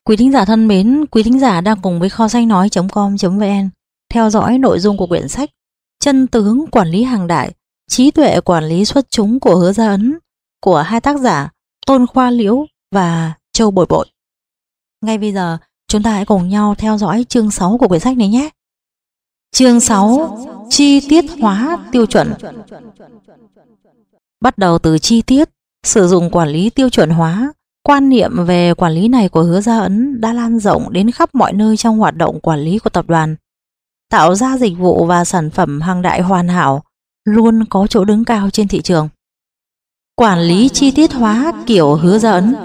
Quý thính giả thân mến, quý thính giả đang cùng với kho sách nói.com.vn theo dõi nội dung của quyển sách Chân tướng quản lý hàng đại, trí tuệ quản lý xuất chúng của Hứa Gia Ấn của hai tác giả Tôn Khoa Liễu và Châu Bội Bội. Ngay bây giờ, chúng ta hãy cùng nhau theo dõi chương 6 của quyển sách này nhé. Chương 6: Chi tiết hóa tiêu chuẩn. Bắt đầu từ chi tiết, sử dụng quản lý tiêu chuẩn hóa. Quan niệm về quản lý này của Hứa Gia Ấn đã lan rộng đến khắp mọi nơi trong hoạt động quản lý của tập đoàn. Tạo ra dịch vụ và sản phẩm hàng đại hoàn hảo, luôn có chỗ đứng cao trên thị trường. Quản lý chi tiết hóa kiểu Hứa Gia Ấn.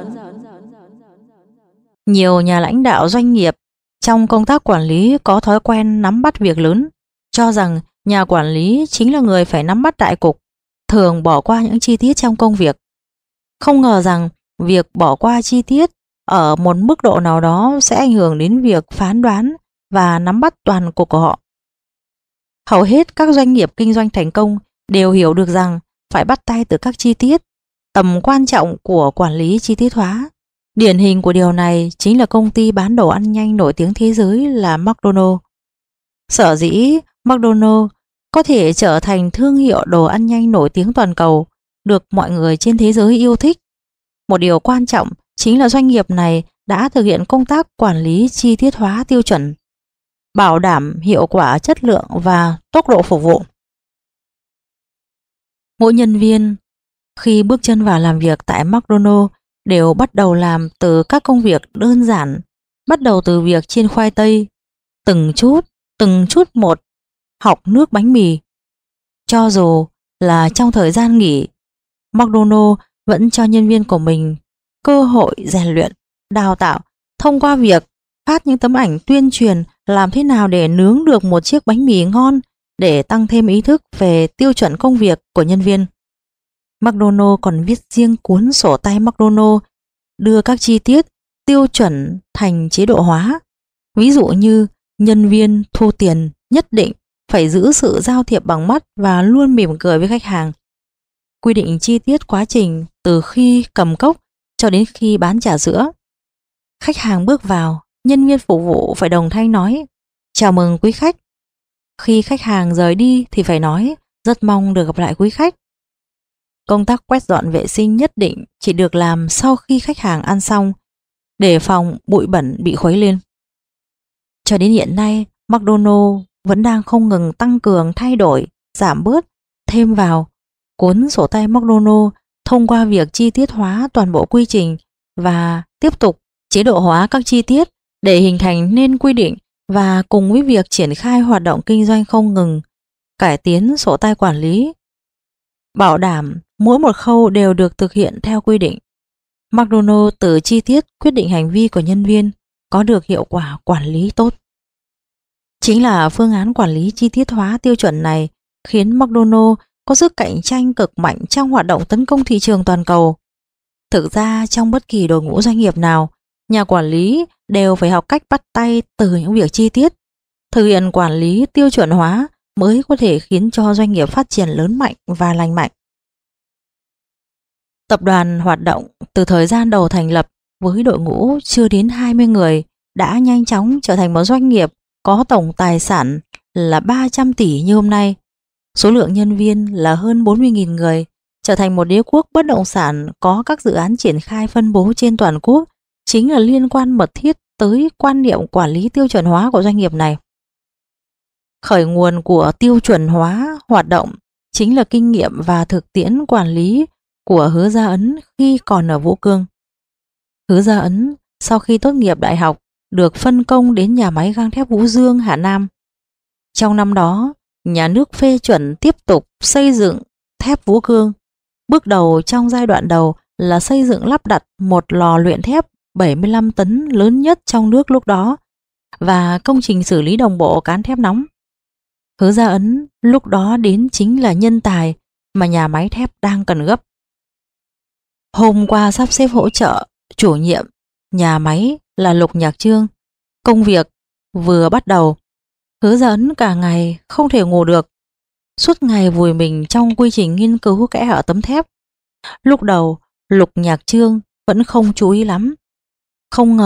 Nhiều nhà lãnh đạo doanh nghiệp trong công tác quản lý có thói quen nắm bắt việc lớn, cho rằng nhà quản lý chính là người phải nắm bắt đại cục, thường bỏ qua những chi tiết trong công việc. Không ngờ rằng việc bỏ qua chi tiết ở một mức độ nào đó sẽ ảnh hưởng đến việc phán đoán và nắm bắt toàn cục của họ. Hầu hết các doanh nghiệp kinh doanh thành công đều hiểu được rằng phải bắt tay từ các chi tiết, tầm quan trọng của quản lý chi tiết hóa. Điển hình của điều này chính là công ty bán đồ ăn nhanh nổi tiếng thế giới là McDonald's. Sở dĩ McDonald's có thể trở thành thương hiệu đồ ăn nhanh nổi tiếng toàn cầu, được mọi người trên thế giới yêu thích. Một điều quan trọng chính là doanh nghiệp này đã thực hiện công tác quản lý chi tiết hóa tiêu chuẩn, bảo đảm hiệu quả, chất lượng và tốc độ phục vụ. Mỗi nhân viên khi bước chân vào làm việc tại McDonald's đều bắt đầu làm từ các công việc đơn giản, bắt đầu từ việc chiên khoai tây, từng chút một, học nước bánh mì. Cho dù là trong thời gian nghỉ, McDonald's vẫn cho nhân viên của mình cơ hội rèn luyện, đào tạo thông qua việc phát những tấm ảnh tuyên truyền làm thế nào để nướng được một chiếc bánh mì ngon, để tăng thêm ý thức về tiêu chuẩn công việc của nhân viên. McDonald's còn viết riêng cuốn sổ tay McDonald's, đưa các chi tiết tiêu chuẩn thành chế độ hóa. Ví dụ như nhân viên thu tiền nhất định phải giữ sự giao thiệp bằng mắt và luôn mỉm cười với khách hàng. Quy định chi tiết quá trình từ khi cầm cốc cho đến khi bán trà sữa. Khách hàng bước vào, nhân viên phục vụ phải đồng thanh nói chào mừng quý khách. Khi khách hàng rời đi thì phải nói rất mong được gặp lại quý khách. Công tác quét dọn vệ sinh nhất định chỉ được làm sau khi khách hàng ăn xong, để phòng bụi bẩn bị khuấy lên. Cho đến hiện nay, McDonald's vẫn đang không ngừng tăng cường, thay đổi, giảm bớt, thêm vào cuốn sổ tay McDonald's thông qua việc chi tiết hóa toàn bộ quy trình và tiếp tục chế độ hóa các chi tiết để hình thành nên quy định, và cùng với việc triển khai hoạt động kinh doanh không ngừng cải tiến sổ tay quản lý, bảo đảm mỗi một khâu đều được thực hiện theo quy định. McDonald's từ chi tiết quyết định hành vi của nhân viên, có được hiệu quả quản lý tốt. Chính là phương án quản lý chi tiết hóa tiêu chuẩn này khiến McDonald's có sức cạnh tranh cực mạnh trong hoạt động tấn công thị trường toàn cầu. Thực ra trong bất kỳ đội ngũ doanh nghiệp nào, nhà quản lý đều phải học cách bắt tay từ những việc chi tiết. Thực hiện quản lý tiêu chuẩn hóa mới có thể khiến cho doanh nghiệp phát triển lớn mạnh và lành mạnh. Tập đoàn hoạt động từ thời gian đầu thành lập với đội ngũ chưa đến 20 người đã nhanh chóng trở thành một doanh nghiệp có tổng tài sản là 300 tỷ như hôm nay. Số lượng nhân viên là hơn 40.000 người, trở thành một đế quốc bất động sản có các dự án triển khai phân bố trên toàn quốc, chính là liên quan mật thiết tới quan niệm quản lý tiêu chuẩn hóa của doanh nghiệp này. Khởi nguồn của tiêu chuẩn hóa hoạt động chính là kinh nghiệm và thực tiễn quản lý của Hứa Gia Ấn khi còn ở Vũ Cương. Hứa Gia Ấn sau khi tốt nghiệp đại học được phân công đến nhà máy gang thép Vũ Dương, Hà Nam. Trong năm đó, nhà nước phê chuẩn tiếp tục xây dựng thép Vũ Cương. Bước đầu trong giai đoạn đầu là xây dựng lắp đặt một lò luyện thép 75 tấn lớn nhất trong nước lúc đó và công trình xử lý đồng bộ cán thép nóng. Hứa Gia Ấn lúc đó đến chính là nhân tài mà nhà máy thép đang cần gấp. Hôm qua sắp xếp hỗ trợ chủ nhiệm nhà máy là Lục Nhạc Trương. Công việc vừa bắt đầu, Hứa Gia Ấn cả ngày không thể ngủ được, suốt ngày vùi mình trong quy trình nghiên cứu kẽ hở tấm thép. Lúc đầu Lục Nhạc Trương vẫn không chú ý lắm. Không ngờ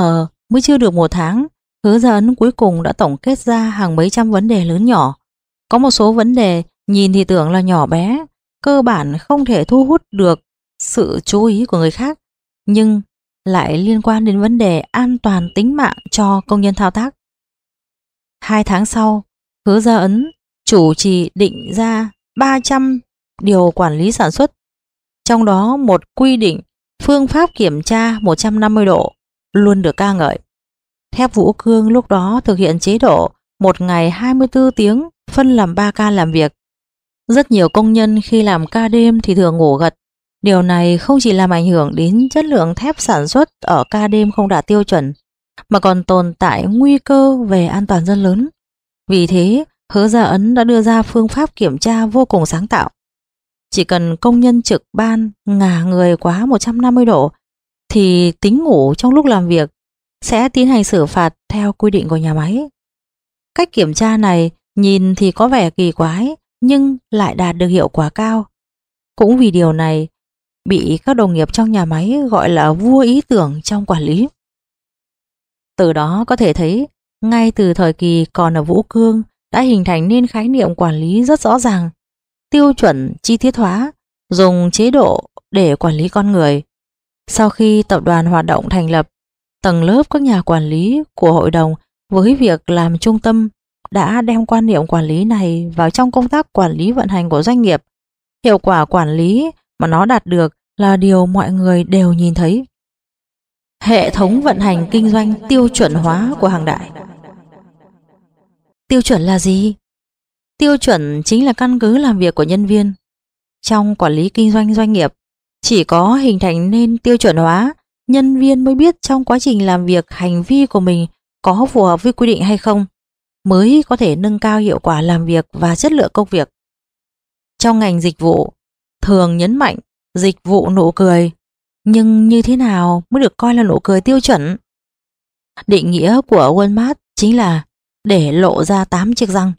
Mới chưa được một tháng, Hứa Gia Ấn cuối cùng đã tổng kết ra hàng mấy trăm vấn đề lớn nhỏ. Có một số vấn đề nhìn thì tưởng là nhỏ bé, cơ bản không thể thu hút được sự chú ý của người khác, nhưng lại liên quan đến vấn đề an toàn tính mạng cho công nhân thao tác. 2 tháng sau, Hứa Gia Ấn chủ trì định ra 300 điều quản lý sản xuất, trong đó một quy định phương pháp kiểm tra 150 độ luôn được ca ngợi. Thép Vũ Cương lúc đó thực hiện chế độ một ngày 24 tiếng phân làm 3 ca làm việc. Rất nhiều công nhân khi làm ca đêm thì thường ngủ gật. Điều này không chỉ làm ảnh hưởng đến chất lượng thép sản xuất ở ca đêm không đạt tiêu chuẩn, mà còn tồn tại nguy cơ về an toàn rất lớn. Vì thế, Hứa Gia Ấn đã đưa ra phương pháp kiểm tra vô cùng sáng tạo. Chỉ cần công nhân trực ban ngả người quá 150 độ thì tính ngủ trong lúc làm việc sẽ tiến hành xử phạt theo quy định của nhà máy. Cách kiểm tra này nhìn thì có vẻ kỳ quái nhưng lại đạt được hiệu quả cao. Cũng vì điều này bị các đồng nghiệp trong nhà máy gọi là vua ý tưởng trong quản lý. Từ đó có thể thấy, ngay từ thời kỳ còn ở Vũ Cương đã hình thành nên khái niệm quản lý rất rõ ràng, tiêu chuẩn chi tiết hóa, dùng chế độ để quản lý con người. Sau khi tập đoàn hoạt động thành lập, tầng lớp các nhà quản lý của hội đồng với việc làm trung tâm đã đem quan niệm quản lý này vào trong công tác quản lý vận hành của doanh nghiệp. Hiệu quả quản lý mà nó đạt được là điều mọi người đều nhìn thấy. Hệ thống vận hành kinh doanh tiêu chuẩn hóa của Hàng Đại. Tiêu chuẩn là gì? Tiêu chuẩn chính là căn cứ làm việc của nhân viên. Trong quản lý kinh doanh doanh nghiệp, chỉ có hình thành nên tiêu chuẩn hóa, nhân viên mới biết trong quá trình làm việc hành vi của mình có phù hợp với quy định hay không, mới có thể nâng cao hiệu quả làm việc và chất lượng công việc. Trong ngành dịch vụ, thường nhấn mạnh dịch vụ nụ cười, nhưng như thế nào mới được coi là nụ cười tiêu chuẩn? Định nghĩa của Walmart chính là để lộ ra 8 chiếc răng.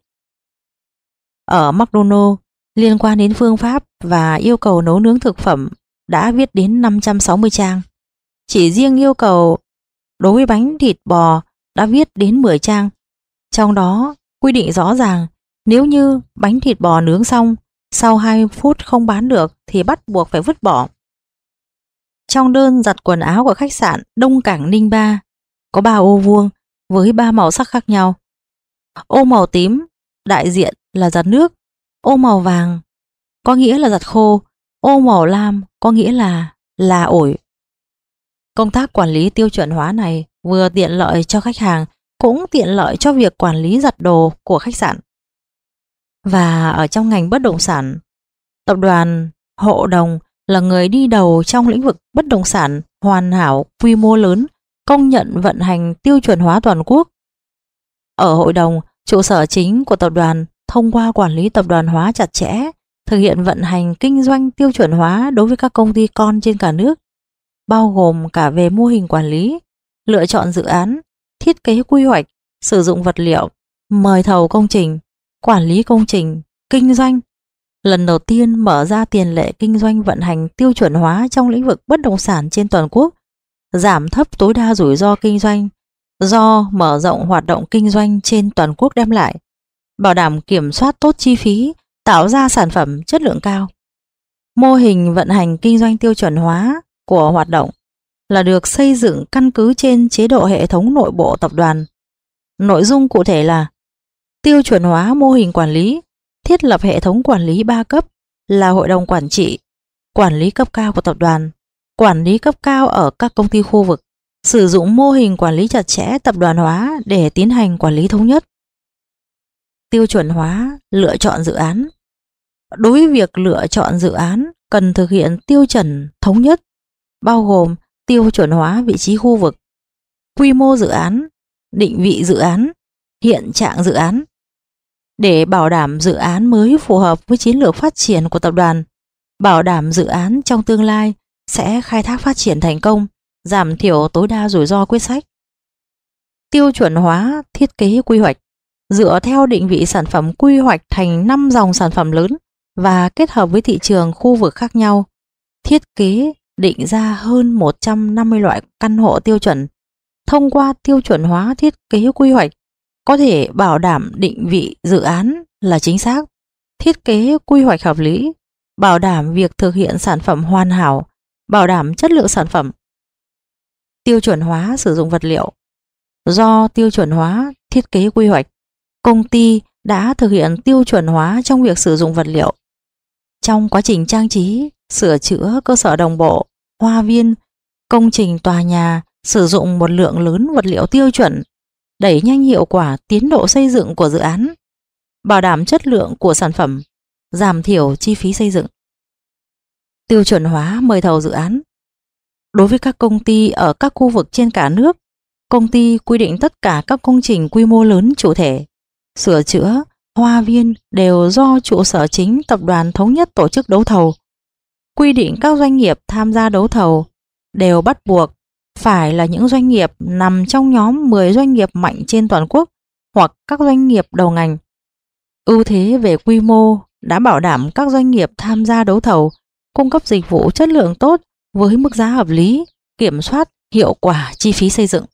Ở McDonald's, liên quan đến phương pháp và yêu cầu nấu nướng thực phẩm đã viết đến 560 trang. Chỉ riêng yêu cầu đối với bánh thịt bò đã viết đến 10 trang. Trong đó quy định rõ ràng, nếu như bánh thịt bò nướng xong sau 20 phút không bán được thì bắt buộc phải vứt bỏ. Trong đơn giặt quần áo của khách sạn Đông Cảng Ninh Ba có 3 ô vuông với 3 màu sắc khác nhau. Ô màu tím đại diện là giặt nước, ô màu vàng có nghĩa là giặt khô, ô màu lam có nghĩa là ổi. Công tác quản lý tiêu chuẩn hóa này vừa tiện lợi cho khách hàng, cũng tiện lợi cho việc quản lý giặt đồ của khách sạn. Và ở trong ngành bất động sản, tập đoàn Hộ Đồng là người đi đầu trong lĩnh vực bất động sản hoàn hảo quy mô lớn, công nhận vận hành tiêu chuẩn hóa toàn quốc. Ở Hội Đồng, trụ sở chính của tập đoàn thông qua quản lý tập đoàn hóa chặt chẽ, thực hiện vận hành kinh doanh tiêu chuẩn hóa đối với các công ty con trên cả nước, bao gồm cả về mô hình quản lý, lựa chọn dự án, thiết kế quy hoạch, sử dụng vật liệu, mời thầu công trình, quản lý công trình, kinh doanh. Lần đầu tiên mở ra tiền lệ kinh doanh vận hành tiêu chuẩn hóa trong lĩnh vực bất động sản trên toàn quốc, giảm thấp tối đa rủi ro kinh doanh do mở rộng hoạt động kinh doanh trên toàn quốc đem lại, bảo đảm kiểm soát tốt chi phí, tạo ra sản phẩm chất lượng cao. Mô hình vận hành kinh doanh tiêu chuẩn hóa của hoạt động là được xây dựng căn cứ trên chế độ hệ thống nội bộ tập đoàn. Nội dung cụ thể là tiêu chuẩn hóa mô hình quản lý, thiết lập hệ thống quản lý 3 cấp là hội đồng quản trị, quản lý cấp cao của tập đoàn, quản lý cấp cao ở các công ty khu vực, sử dụng mô hình quản lý chặt chẽ tập đoàn hóa để tiến hành quản lý thống nhất. Tiêu chuẩn hóa lựa chọn dự án. Đối với việc lựa chọn dự án cần thực hiện tiêu chuẩn thống nhất, bao gồm tiêu chuẩn hóa vị trí khu vực, quy mô dự án, định vị dự án, hiện trạng dự án, để bảo đảm dự án mới phù hợp với chiến lược phát triển của tập đoàn, bảo đảm dự án trong tương lai sẽ khai thác phát triển thành công, giảm thiểu tối đa rủi ro quyết sách. Tiêu chuẩn hóa thiết kế quy hoạch, dựa theo định vị sản phẩm quy hoạch thành 5 dòng sản phẩm lớn và kết hợp với thị trường khu vực khác nhau, thiết kế định ra hơn 150 loại căn hộ tiêu chuẩn, thông qua tiêu chuẩn hóa thiết kế quy hoạch có thể bảo đảm định vị dự án là chính xác, thiết kế quy hoạch hợp lý, bảo đảm việc thực hiện sản phẩm hoàn hảo, bảo đảm chất lượng sản phẩm. Tiêu chuẩn hóa sử dụng vật liệu. Do tiêu chuẩn hóa thiết kế quy hoạch, công ty đã thực hiện tiêu chuẩn hóa trong việc sử dụng vật liệu. Trong quá trình trang trí, sửa chữa cơ sở đồng bộ, hoa viên, công trình tòa nhà sử dụng một lượng lớn vật liệu tiêu chuẩn, đẩy nhanh hiệu quả tiến độ xây dựng của dự án, bảo đảm chất lượng của sản phẩm, giảm thiểu chi phí xây dựng. Tiêu chuẩn hóa mời thầu dự án. Đối với các công ty ở các khu vực trên cả nước, công ty quy định tất cả các công trình quy mô lớn chủ thể, sửa chữa, hoa viên đều do trụ sở chính tập đoàn thống nhất tổ chức đấu thầu. Quy định các doanh nghiệp tham gia đấu thầu đều bắt buộc phải là những doanh nghiệp nằm trong nhóm 10 doanh nghiệp mạnh trên toàn quốc hoặc các doanh nghiệp đầu ngành. Ưu thế về quy mô đã bảo đảm các doanh nghiệp tham gia đấu thầu cung cấp dịch vụ chất lượng tốt với mức giá hợp lý, kiểm soát hiệu quả chi phí xây dựng.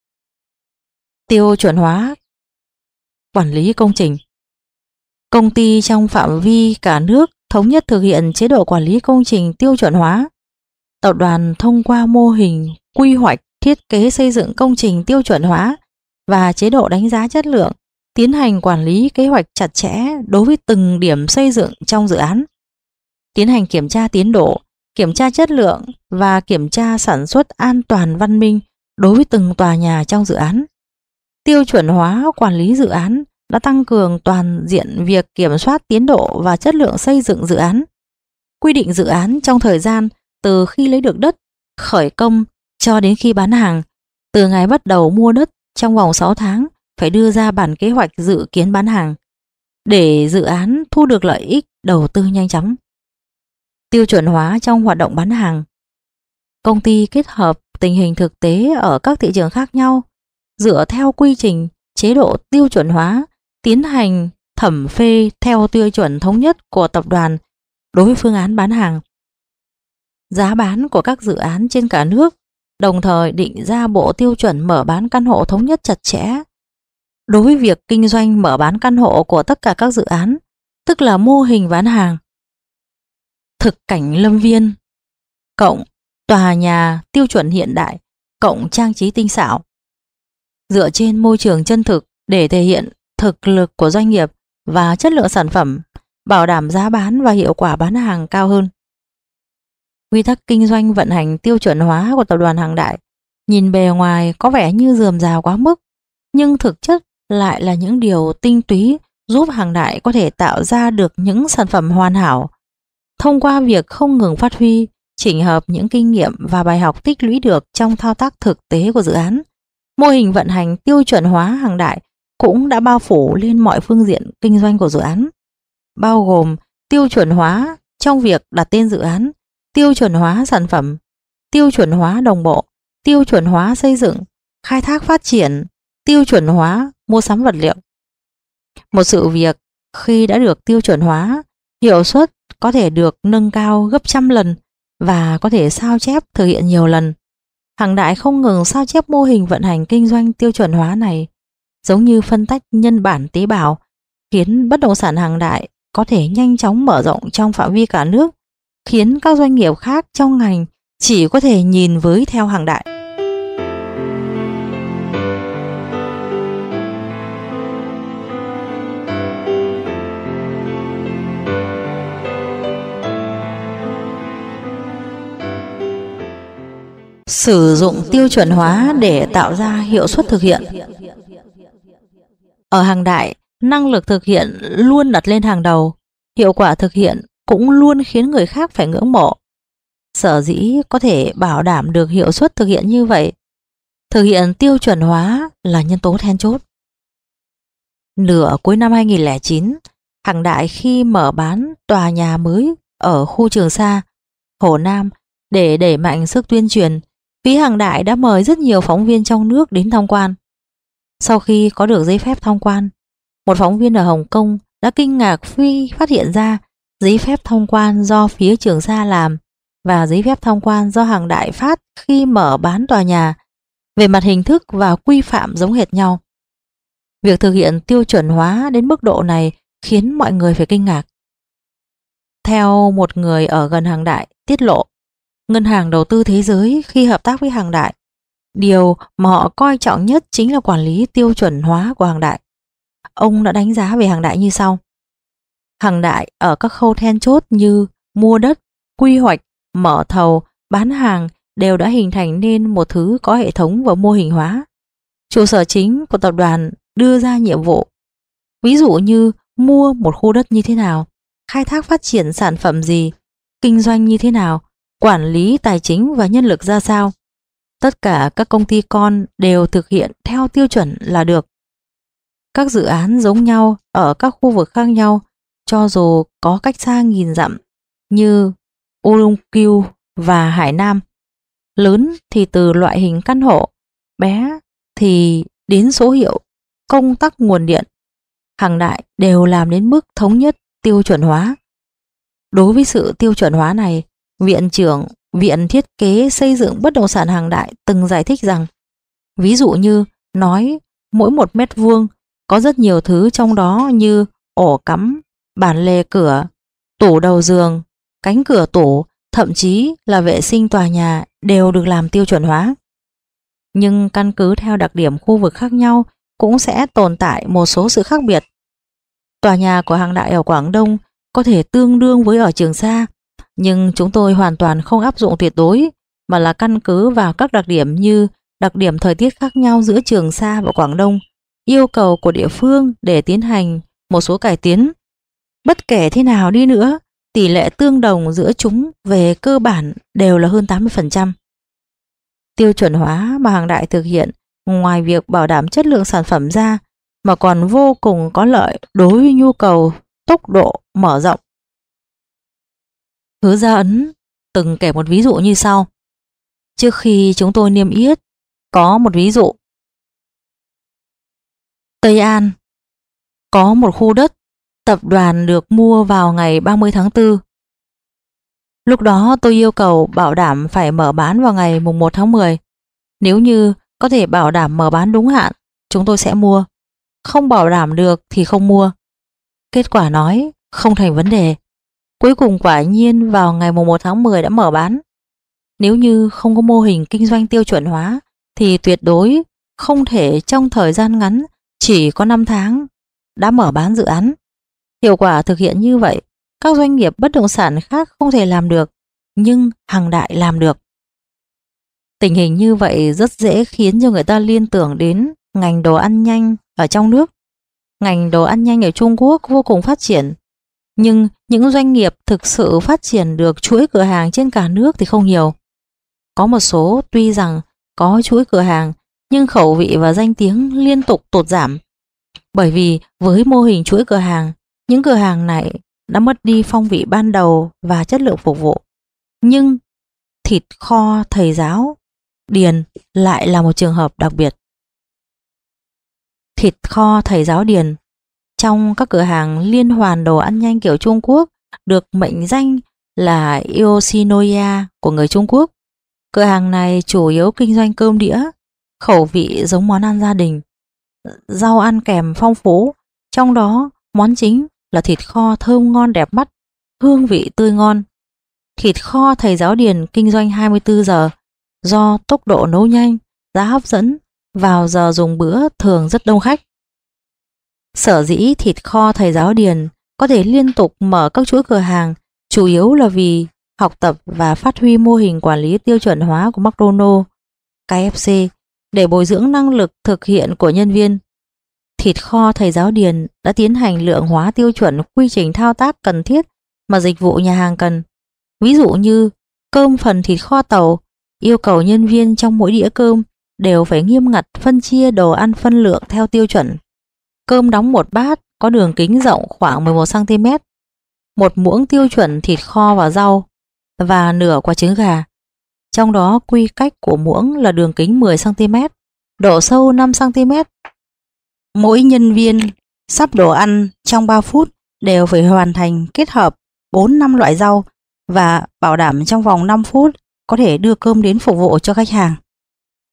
Tiêu chuẩn hóa quản lý công trình. Công ty trong phạm vi cả nước thống nhất thực hiện chế độ quản lý công trình tiêu chuẩn hóa. Tập đoàn thông qua mô hình quy hoạch thiết kế xây dựng công trình tiêu chuẩn hóa và chế độ đánh giá chất lượng, tiến hành quản lý kế hoạch chặt chẽ đối với từng điểm xây dựng trong dự án, tiến hành kiểm tra tiến độ, kiểm tra chất lượng và kiểm tra sản xuất an toàn văn minh đối với từng tòa nhà trong dự án. Tiêu chuẩn hóa quản lý dự án đã tăng cường toàn diện việc kiểm soát tiến độ và chất lượng xây dựng dự án. Quy định dự án trong thời gian từ khi lấy được đất, khởi công cho đến khi bán hàng. Từ ngày bắt đầu mua đất trong vòng 6 tháng phải đưa ra bản kế hoạch dự kiến bán hàng để dự án thu được lợi ích đầu tư nhanh chóng. Tiêu chuẩn hóa trong hoạt động bán hàng. Công ty kết hợp tình hình thực tế ở các thị trường khác nhau, dựa theo quy trình, chế độ tiêu chuẩn hóa, tiến hành thẩm phê theo tiêu chuẩn thống nhất của tập đoàn đối với phương án bán hàng. Giá bán của các dự án trên cả nước, đồng thời định ra bộ tiêu chuẩn mở bán căn hộ thống nhất chặt chẽ. Đối với việc kinh doanh mở bán căn hộ của tất cả các dự án, tức là mô hình bán hàng, thực cảnh lâm viên, cộng tòa nhà tiêu chuẩn hiện đại, cộng trang trí tinh xảo. Dựa trên môi trường chân thực để thể hiện thực lực của doanh nghiệp và chất lượng sản phẩm, bảo đảm giá bán và hiệu quả bán hàng cao hơn. Quy tắc kinh doanh vận hành tiêu chuẩn hóa của tập đoàn Hàng Đại nhìn bề ngoài có vẻ như rườm rà quá mức, nhưng thực chất lại là những điều tinh túy giúp Hàng Đại có thể tạo ra được những sản phẩm hoàn hảo. Thông qua việc không ngừng phát huy, chỉnh hợp những kinh nghiệm và bài học tích lũy được trong thao tác thực tế của dự án, mô hình vận hành tiêu chuẩn hóa Hàng Đại cũng đã bao phủ lên mọi phương diện kinh doanh của dự án, bao gồm tiêu chuẩn hóa trong việc đặt tên dự án, tiêu chuẩn hóa sản phẩm, tiêu chuẩn hóa đồng bộ, tiêu chuẩn hóa xây dựng, khai thác phát triển, tiêu chuẩn hóa mua sắm vật liệu. Một sự việc khi đã được tiêu chuẩn hóa, hiệu suất có thể được nâng cao gấp trăm lần và có thể sao chép thực hiện nhiều lần. Hàng Đại không ngừng sao chép mô hình vận hành kinh doanh tiêu chuẩn hóa này, giống như phân tách nhân bản tế bào, khiến bất động sản Hàng Đại có thể nhanh chóng mở rộng trong phạm vi cả nước, khiến các doanh nghiệp khác trong ngành chỉ có thể nhìn với theo Hàng Đại. Sử dụng tiêu chuẩn hóa để tạo ra hiệu suất thực hiện. Ở Hàng Đại, năng lực thực hiện luôn đặt lên hàng đầu, hiệu quả thực hiện cũng luôn khiến người khác phải ngưỡng mộ. Sở dĩ có thể bảo đảm được hiệu suất thực hiện như vậy, thực hiện tiêu chuẩn hóa là nhân tố then chốt. Nửa cuối năm 2009, Hàng Đại khi mở bán tòa nhà mới ở khu Trường Sa, Hồ Nam để đẩy mạnh sức tuyên truyền, phía Hàng Đại đã mời rất nhiều phóng viên trong nước đến tham quan. Sau khi có được giấy phép tham quan, một phóng viên ở Hồng Kông đã kinh ngạc khi phát hiện ra giấy phép tham quan do phía Trường Sa làm và giấy phép tham quan do Hàng Đại phát khi mở bán tòa nhà về mặt hình thức và quy phạm giống hệt nhau. Việc thực hiện tiêu chuẩn hóa đến mức độ này khiến mọi người phải kinh ngạc. Theo một người ở gần Hàng Đại tiết lộ, Ngân hàng Đầu tư Thế giới khi hợp tác với Hàng Đại, điều mà họ coi trọng nhất chính là quản lý tiêu chuẩn hóa của Hàng Đại. Ông đã đánh giá về Hàng Đại như sau. Hàng Đại ở các khâu then chốt như mua đất, quy hoạch, mở thầu, bán hàng đều đã hình thành nên một thứ có hệ thống và mô hình hóa. Trụ sở chính của tập đoàn đưa ra nhiệm vụ, ví dụ như mua một khu đất như thế nào, khai thác phát triển sản phẩm gì, kinh doanh như thế nào, quản lý tài chính và nhân lực ra sao. Tất cả các công ty con đều thực hiện theo tiêu chuẩn là được. Các dự án giống nhau ở các khu vực khác nhau, cho dù có cách xa nghìn dặm như Urumqi và Hải Nam. Lớn thì từ loại hình căn hộ, bé thì đến số hiệu, công tắc nguồn điện. Hàng Đại đều làm đến mức thống nhất tiêu chuẩn hóa. Đối với sự tiêu chuẩn hóa này, Viện trưởng Viện Thiết kế Xây dựng Bất động sản Hàng Đại từng giải thích rằng, ví dụ như nói mỗi 1 mét vuông có rất nhiều thứ trong đó như ổ cắm, bản lề cửa, tủ đầu giường, cánh cửa tủ, thậm chí là vệ sinh tòa nhà đều được làm tiêu chuẩn hóa. Nhưng căn cứ theo đặc điểm khu vực khác nhau cũng sẽ tồn tại một số sự khác biệt. Tòa nhà của Hàng Đại ở Quảng Đông có thể tương đương với ở Trường Sa, nhưng chúng tôi hoàn toàn không áp dụng tuyệt đối, mà là căn cứ vào các đặc điểm như đặc điểm thời tiết khác nhau giữa Trường Sa và Quảng Đông, yêu cầu của địa phương để tiến hành một số cải tiến. Bất kể thế nào đi nữa, tỷ lệ tương đồng giữa chúng về cơ bản đều là hơn 80%. Tiêu chuẩn hóa mà Hàng Đại thực hiện ngoài việc bảo đảm chất lượng sản phẩm ra mà còn vô cùng có lợi đối với nhu cầu tốc độ mở rộng. Hứa Gia Ấn từng kể một ví dụ như sau. Trước khi chúng tôi niêm yết, có một ví dụ. Tây An có một khu đất tập đoàn được mua vào ngày 30 tháng 4. Lúc đó tôi yêu cầu bảo đảm phải mở bán vào ngày mùng 1 tháng 10. Nếu như có thể bảo đảm mở bán đúng hạn, chúng tôi sẽ mua. Không bảo đảm được thì không mua. Kết quả nói không thành vấn đề. Cuối cùng quả nhiên vào ngày mùng 1 tháng 10 đã mở bán. Nếu như không có mô hình kinh doanh tiêu chuẩn hóa thì tuyệt đối không thể trong thời gian ngắn chỉ có 5 tháng đã mở bán dự án. Hiệu quả thực hiện như vậy, các doanh nghiệp bất động sản khác không thể làm được, nhưng Hàng Đại làm được. Tình hình như vậy rất dễ khiến cho người ta liên tưởng đến ngành đồ ăn nhanh ở trong nước. Ngành đồ ăn nhanh ở Trung Quốc vô cùng phát triển, nhưng những doanh nghiệp thực sự phát triển được chuỗi cửa hàng trên cả nước thì không nhiều. Có một số tuy rằng có chuỗi cửa hàng, nhưng khẩu vị và danh tiếng liên tục tụt giảm. Bởi vì với mô hình chuỗi cửa hàng, những cửa hàng này đã mất đi phong vị ban đầu và chất lượng phục vụ. Nhưng thịt kho thầy giáo Điền lại là một trường hợp đặc biệt. Thịt kho thầy giáo Điền trong các cửa hàng liên hoàn đồ ăn nhanh kiểu Trung Quốc được mệnh danh là Yoshinoya của người Trung Quốc. Cửa hàng này chủ yếu kinh doanh cơm đĩa, khẩu vị giống món ăn gia đình. Rau ăn kèm phong phú, trong đó món chính là thịt kho thơm ngon đẹp mắt, hương vị tươi ngon. Thịt kho thầy giáo Điền kinh doanh 24 giờ, do tốc độ nấu nhanh, giá hấp dẫn, vào giờ dùng bữa thường rất đông khách. Sở dĩ thịt kho thầy giáo Điền có thể liên tục mở các chuỗi cửa hàng chủ yếu là vì học tập và phát huy mô hình quản lý tiêu chuẩn hóa của McDonald's, KFC để bồi dưỡng năng lực thực hiện của nhân viên. Thịt kho thầy giáo Điền đã tiến hành lượng hóa tiêu chuẩn quy trình thao tác cần thiết mà dịch vụ nhà hàng cần. Ví dụ như cơm phần thịt kho tàu, yêu cầu nhân viên trong mỗi đĩa cơm đều phải nghiêm ngặt phân chia đồ ăn phân lượng theo tiêu chuẩn. Cơm đóng một bát có đường kính rộng khoảng 11 cm, một muỗng tiêu chuẩn thịt kho và rau và nửa quả trứng gà. Trong đó quy cách của muỗng là đường kính 10 cm, độ sâu 5 cm. Mỗi nhân viên sắp đồ ăn trong 3 phút đều phải hoàn thành kết hợp 4-5 loại rau và bảo đảm trong vòng 5 phút có thể đưa cơm đến phục vụ cho khách hàng.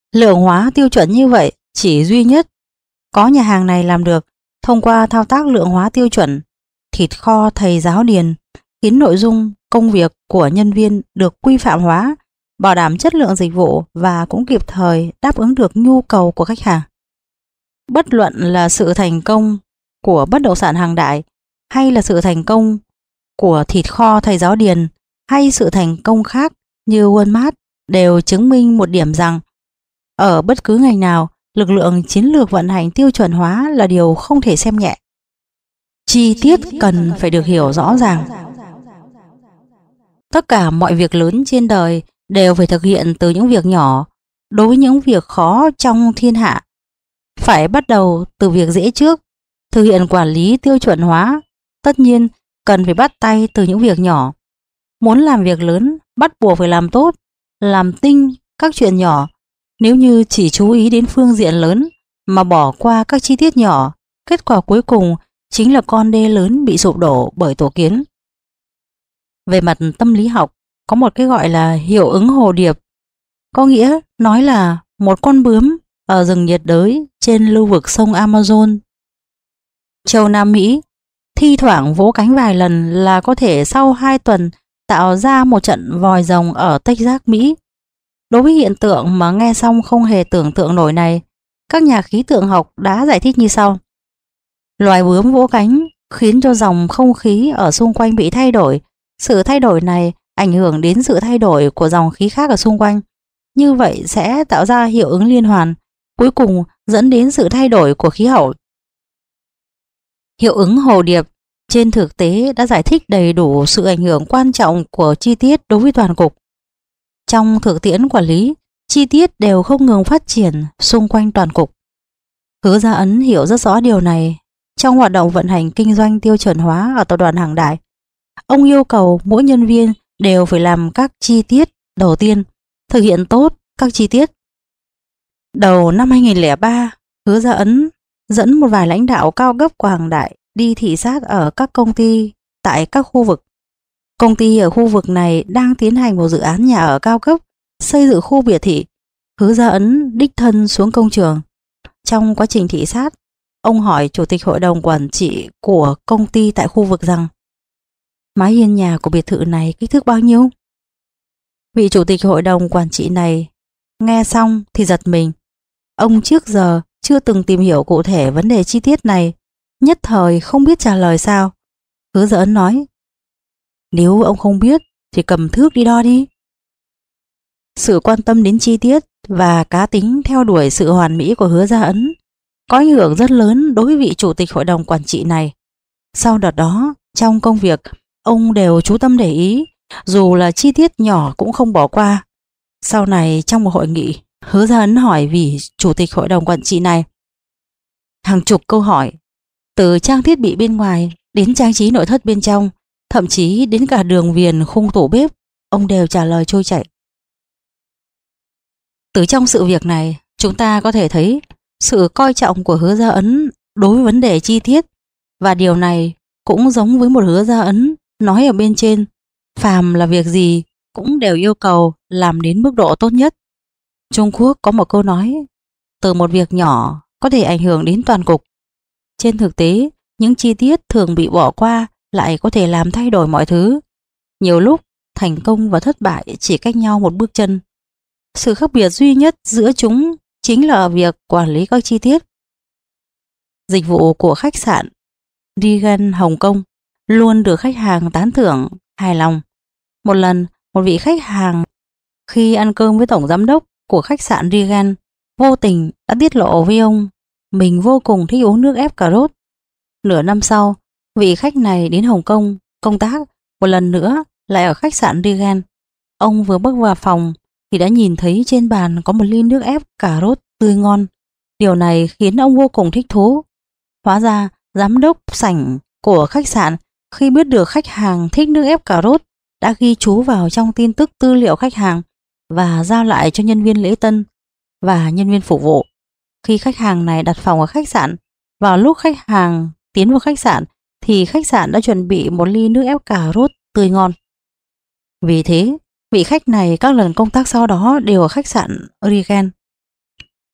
Lượng hóa tiêu chuẩn như vậy chỉ duy nhất có nhà hàng này làm được. Thông qua thao tác lượng hóa tiêu chuẩn thịt kho thầy giáo Điền, khiến nội dung công việc của nhân viên được quy phạm hóa, bảo đảm chất lượng dịch vụ và cũng kịp thời đáp ứng được nhu cầu của khách hàng. Bất luận là sự thành công của bất động sản Hàng Đại, hay là sự thành công của thịt kho thầy giáo Điền, hay sự thành công khác như Walmart, đều chứng minh một điểm rằng ở bất cứ ngành nào, lực lượng chiến lược vận hành tiêu chuẩn hóa là điều không thể xem nhẹ. Chi tiết cần phải được hiểu rõ ràng. Tất cả mọi việc lớn trên đời đều phải thực hiện từ những việc nhỏ. Đối với những việc khó trong thiên hạ, phải bắt đầu từ việc dễ trước. Thực hiện quản lý tiêu chuẩn hóa, tất nhiên cần phải bắt tay từ những việc nhỏ. Muốn làm việc lớn, bắt buộc phải làm tốt, làm tinh các chuyện nhỏ. Nếu như chỉ chú ý đến phương diện lớn mà bỏ qua các chi tiết nhỏ, kết quả cuối cùng chính là con đê lớn bị sụp đổ bởi tổ kiến. Về mặt tâm lý học, có một cái gọi là hiệu ứng hồ điệp, có nghĩa nói là một con bướm ở rừng nhiệt đới trên lưu vực sông Amazon, châu Nam Mỹ, thi thoảng vỗ cánh vài lần là có thể sau 2 tuần tạo ra một trận vòi rồng ở Texas, Mỹ. Đối với hiện tượng mà nghe xong không hề tưởng tượng nổi này, các nhà khí tượng học đã giải thích như sau. Loài bướm vỗ cánh khiến cho dòng không khí ở xung quanh bị thay đổi. Sự thay đổi này ảnh hưởng đến sự thay đổi của dòng khí khác ở xung quanh. Như vậy sẽ tạo ra hiệu ứng liên hoàn, cuối cùng dẫn đến sự thay đổi của khí hậu. Hiệu ứng hồ điệp trên thực tế đã giải thích đầy đủ sự ảnh hưởng quan trọng của chi tiết đối với toàn cục. Trong thực tiễn quản lý, chi tiết đều không ngừng phát triển xung quanh toàn cục. Hứa Gia Ấn hiểu rất rõ điều này. Trong hoạt động vận hành kinh doanh tiêu chuẩn hóa ở tập đoàn Hàng Đại, ông yêu cầu mỗi nhân viên đều phải làm các chi tiết đầu tiên, thực hiện tốt các chi tiết. Đầu năm 2003, Hứa Gia Ấn dẫn một vài lãnh đạo cao cấp của Hàng Đại đi thị sát ở các công ty tại các khu vực. Công ty ở khu vực này đang tiến hành một dự án nhà ở cao cấp, xây dựng khu biệt thị. Hứa Gia Ấn đích thân xuống công trường. Trong quá trình thị sát, ông hỏi chủ tịch hội đồng quản trị của công ty tại khu vực rằng mái hiên nhà của biệt thự này kích thước bao nhiêu? Vị chủ tịch hội đồng quản trị này nghe xong thì giật mình. Ông trước giờ chưa từng tìm hiểu cụ thể vấn đề chi tiết này, nhất thời không biết trả lời sao. Hứa Gia Ấn nói, nếu ông không biết thì cầm thước đi đo đi. Sự quan tâm đến chi tiết và cá tính theo đuổi sự hoàn mỹ của Hứa Gia Ấn có ảnh hưởng rất lớn đối với vị chủ tịch hội đồng quản trị này. Sau đợt đó, trong công việc, ông đều chú tâm để ý, dù là chi tiết nhỏ cũng không bỏ qua. Sau này trong một hội nghị, Hứa Gia Ấn hỏi vị chủ tịch hội đồng quản trị này hàng chục câu hỏi, từ trang thiết bị bên ngoài đến trang trí nội thất bên trong, thậm chí đến cả đường viền khung tủ bếp, ông đều trả lời trôi chảy. Từ trong sự việc này, chúng ta có thể thấy sự coi trọng của Hứa Gia Ấn đối với vấn đề chi tiết, và điều này cũng giống với một Hứa Gia Ấn nói ở bên trên, phàm là việc gì cũng đều yêu cầu làm đến mức độ tốt nhất. Trung Quốc có một câu nói, từ một việc nhỏ có thể ảnh hưởng đến toàn cục. Trên thực tế, những chi tiết thường bị bỏ qua lại có thể làm thay đổi mọi thứ. Nhiều lúc, thành công và thất bại chỉ cách nhau một bước chân. Sự khác biệt duy nhất giữa chúng chính là ở việc quản lý các chi tiết. Dịch vụ của khách sạn Regan Hồng Kông luôn được khách hàng tán thưởng, hài lòng. Một lần, một vị khách hàng khi ăn cơm với tổng giám đốc của khách sạn Regan vô tình đã tiết lộ với ông mình vô cùng thích uống nước ép cà rốt. Nửa năm sau, vị khách này đến Hồng Kông công tác, một lần nữa lại ở khách sạn Regan. Ông vừa bước vào phòng thì đã nhìn thấy trên bàn có một ly nước ép cà rốt tươi ngon. Điều này khiến ông vô cùng thích thú. Hóa ra, giám đốc sảnh của khách sạn khi biết được khách hàng thích nước ép cà rốt đã ghi chú vào trong tin tức tư liệu khách hàng và giao lại cho nhân viên lễ tân và nhân viên phục vụ. Khi khách hàng này đặt phòng ở khách sạn, vào lúc khách hàng tiến vào khách sạn thì khách sạn đã chuẩn bị một ly nước ép cà rốt tươi ngon. Vì thế, vị khách này các lần công tác sau đó đều ở khách sạn Regan.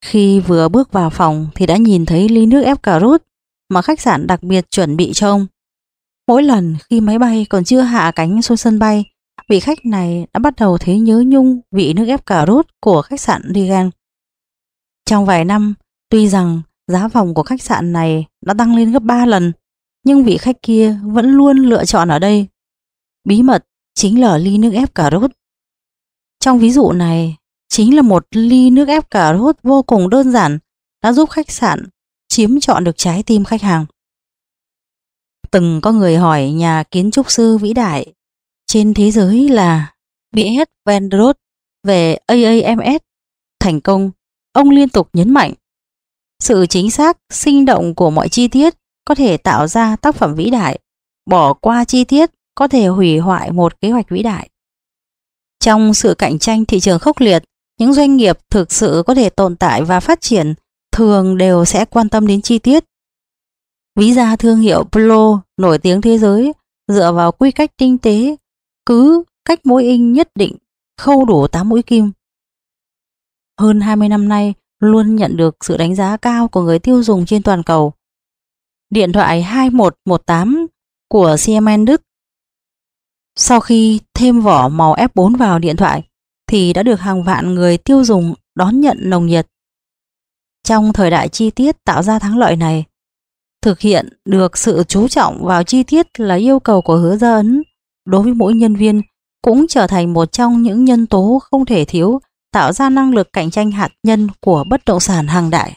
Khi vừa bước vào phòng thì đã nhìn thấy ly nước ép cà rốt mà khách sạn đặc biệt chuẩn bị cho ông. Mỗi lần khi máy bay còn chưa hạ cánh xuống sân bay, vị khách này đã bắt đầu thấy nhớ nhung vị nước ép cà rốt của khách sạn Regent. Trong vài năm, tuy rằng giá phòng của khách sạn này đã tăng lên gấp 3 lần, nhưng vị khách kia vẫn luôn lựa chọn ở đây. Bí mật chính là ly nước ép cà rốt. Trong ví dụ này, chính là một ly nước ép cà rốt vô cùng đơn giản đã giúp khách sạn chiếm trọn được trái tim khách hàng. Từng có người hỏi nhà kiến trúc sư vĩ đại trên thế giới là B.S. Van der Rohe về AAMS thành công. Ông liên tục nhấn mạnh sự chính xác, sinh động của mọi chi tiết có thể tạo ra tác phẩm vĩ đại. Bỏ qua chi tiết có thể hủy hoại một kế hoạch vĩ đại. Trong sự cạnh tranh thị trường khốc liệt, những doanh nghiệp thực sự có thể tồn tại và phát triển thường đều sẽ quan tâm đến chi tiết. Ví ra thương hiệu Polo nổi tiếng thế giới dựa vào quy cách tinh tế, cứ cách mỗi inch nhất định khâu đủ 8 mũi kim. Hơn 20 năm nay luôn nhận được sự đánh giá cao của người tiêu dùng trên toàn cầu. Điện thoại 2118 của Siemens Đức sau khi thêm vỏ màu F4 vào điện thoại thì đã được hàng vạn người tiêu dùng đón nhận nồng nhiệt. Trong thời đại chi tiết tạo ra thắng lợi này, thực hiện được sự chú trọng vào chi tiết là yêu cầu của Hứa Gia Ấn đối với mỗi nhân viên, cũng trở thành một trong những nhân tố không thể thiếu tạo ra năng lực cạnh tranh hạt nhân của bất động sản hàng đại.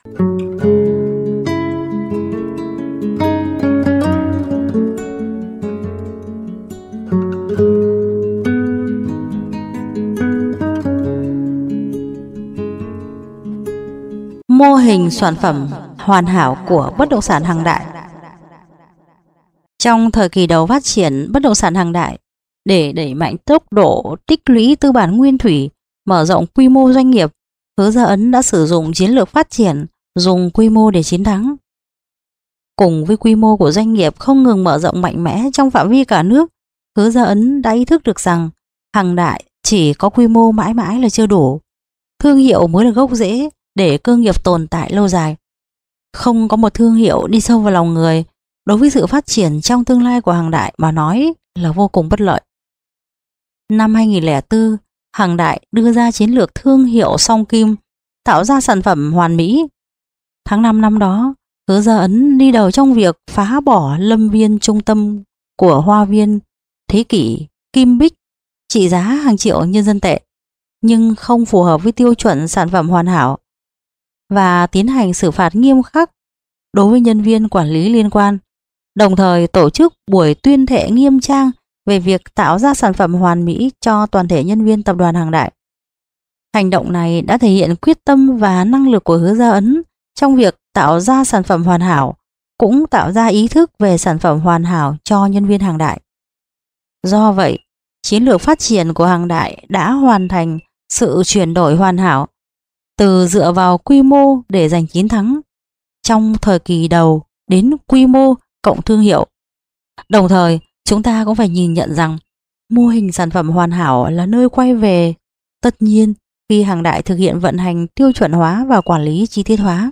Mô hình sản phẩm hoàn hảo của bất động sản hàng đại. Trong thời kỳ đầu phát triển bất động sản hàng đại, để đẩy mạnh tốc độ tích lũy tư bản nguyên thủy, mở rộng quy mô doanh nghiệp, Hứa Gia Ấn đã sử dụng chiến lược phát triển dùng quy mô để chiến thắng. Cùng với quy mô của doanh nghiệp không ngừng mở rộng mạnh mẽ trong phạm vi cả nước, Hứa Gia Ấn đã ý thức được rằng hàng đại chỉ có quy mô mãi mãi là chưa đủ. Thương hiệu mới là gốc rễ để cơ nghiệp tồn tại lâu dài. Không có một thương hiệu đi sâu vào lòng người, đối với sự phát triển trong tương lai của hàng đại mà nói là vô cùng bất lợi. Năm 2004, hàng đại đưa ra chiến lược thương hiệu song kim, tạo ra sản phẩm hoàn mỹ. Tháng 5 năm đó, Hứa Gia Ấn đi đầu trong việc phá bỏ lâm viên trung tâm của Hoa viên Thế Kỷ Kim Bích trị giá hàng triệu nhân dân tệ, nhưng không phù hợp với tiêu chuẩn sản phẩm hoàn hảo, và tiến hành xử phạt nghiêm khắc đối với nhân viên quản lý liên quan, đồng thời tổ chức buổi tuyên thệ nghiêm trang về việc tạo ra sản phẩm hoàn mỹ cho toàn thể nhân viên tập đoàn hàng đại. Hành động này đã thể hiện quyết tâm và năng lực của Hứa Gia Ấn trong việc tạo ra sản phẩm hoàn hảo, cũng tạo ra ý thức về sản phẩm hoàn hảo cho nhân viên hàng đại. Do vậy, chiến lược phát triển của hàng đại đã hoàn thành sự chuyển đổi hoàn hảo, từ dựa vào quy mô để giành chiến thắng trong thời kỳ đầu đến quy mô cộng thương hiệu. Đồng thời, chúng ta cũng phải nhìn nhận rằng mô hình sản phẩm hoàn hảo là nơi quay về tất nhiên khi hàng đại thực hiện vận hành tiêu chuẩn hóa và quản lý chi tiết hóa.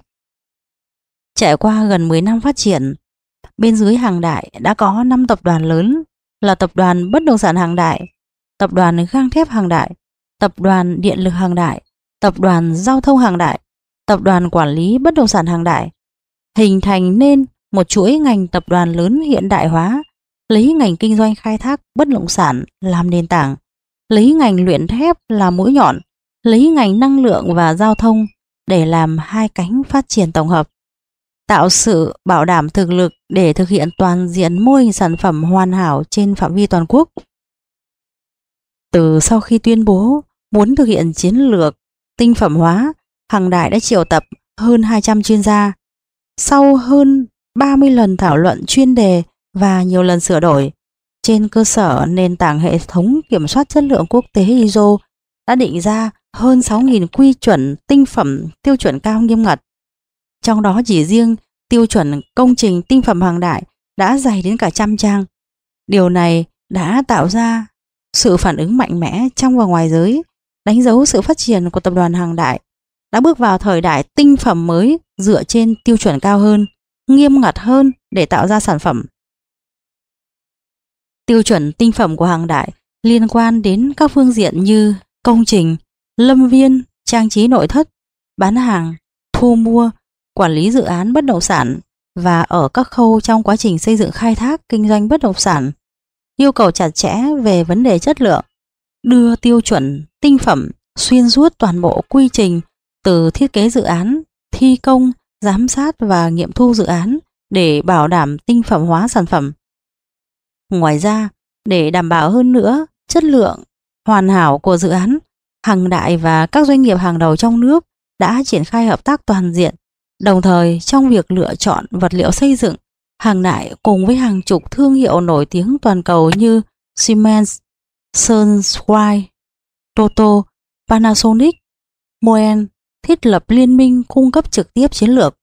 Trải qua gần 10 năm phát triển, bên dưới hàng đại đã có 5 tập đoàn lớn là Tập đoàn Bất động sản Hàng đại, Tập đoàn Gang thép Hàng đại, Tập đoàn Điện lực Hàng đại, Tập đoàn Giao thông Hàng đại, Tập đoàn Quản lý Bất động sản Hàng đại, hình thành nên một chuỗi ngành tập đoàn lớn hiện đại hóa, lấy ngành kinh doanh khai thác bất động sản làm nền tảng, lấy ngành luyện thép làm mũi nhọn, lấy ngành năng lượng và giao thông để làm hai cánh phát triển tổng hợp, tạo sự bảo đảm thực lực để thực hiện toàn diện mô hình sản phẩm hoàn hảo trên phạm vi toàn quốc. Từ sau khi tuyên bố muốn thực hiện chiến lược tinh phẩm hóa, hàng đại đã triệu tập hơn 200 chuyên gia. Sau hơn 30 lần thảo luận chuyên đề và nhiều lần sửa đổi, trên cơ sở nền tảng hệ thống kiểm soát chất lượng quốc tế ISO đã định ra hơn 6.000 quy chuẩn tinh phẩm tiêu chuẩn cao nghiêm ngặt. Trong đó chỉ riêng tiêu chuẩn công trình tinh phẩm hàng đại đã dày đến cả 100 trang. Điều này đã tạo ra sự phản ứng mạnh mẽ trong và ngoài giới, đánh dấu sự phát triển của tập đoàn hàng đại, đã bước vào thời đại tinh phẩm mới dựa trên tiêu chuẩn cao hơn, nghiêm ngặt hơn để tạo ra sản phẩm. Tiêu chuẩn tinh phẩm của Hằng Đại liên quan đến các phương diện như công trình, lâm viên, trang trí nội thất, bán hàng, thu mua, quản lý dự án bất động sản và ở các khâu trong quá trình xây dựng khai thác kinh doanh bất động sản. Yêu cầu chặt chẽ về vấn đề chất lượng, đưa tiêu chuẩn tinh phẩm xuyên suốt toàn bộ quy trình từ thiết kế dự án, thi công, giám sát và nghiệm thu dự án để bảo đảm tinh phẩm hóa sản phẩm. Ngoài ra, để đảm bảo hơn nữa chất lượng hoàn hảo của dự án, Hằng Đại và các doanh nghiệp hàng đầu trong nước đã triển khai hợp tác toàn diện. Đồng thời, trong việc lựa chọn vật liệu xây dựng, Hằng Đại cùng với hàng chục thương hiệu nổi tiếng toàn cầu như Siemens, Sunwise, Toto, Panasonic, Moen thiết lập liên minh cung cấp trực tiếp chiến lược.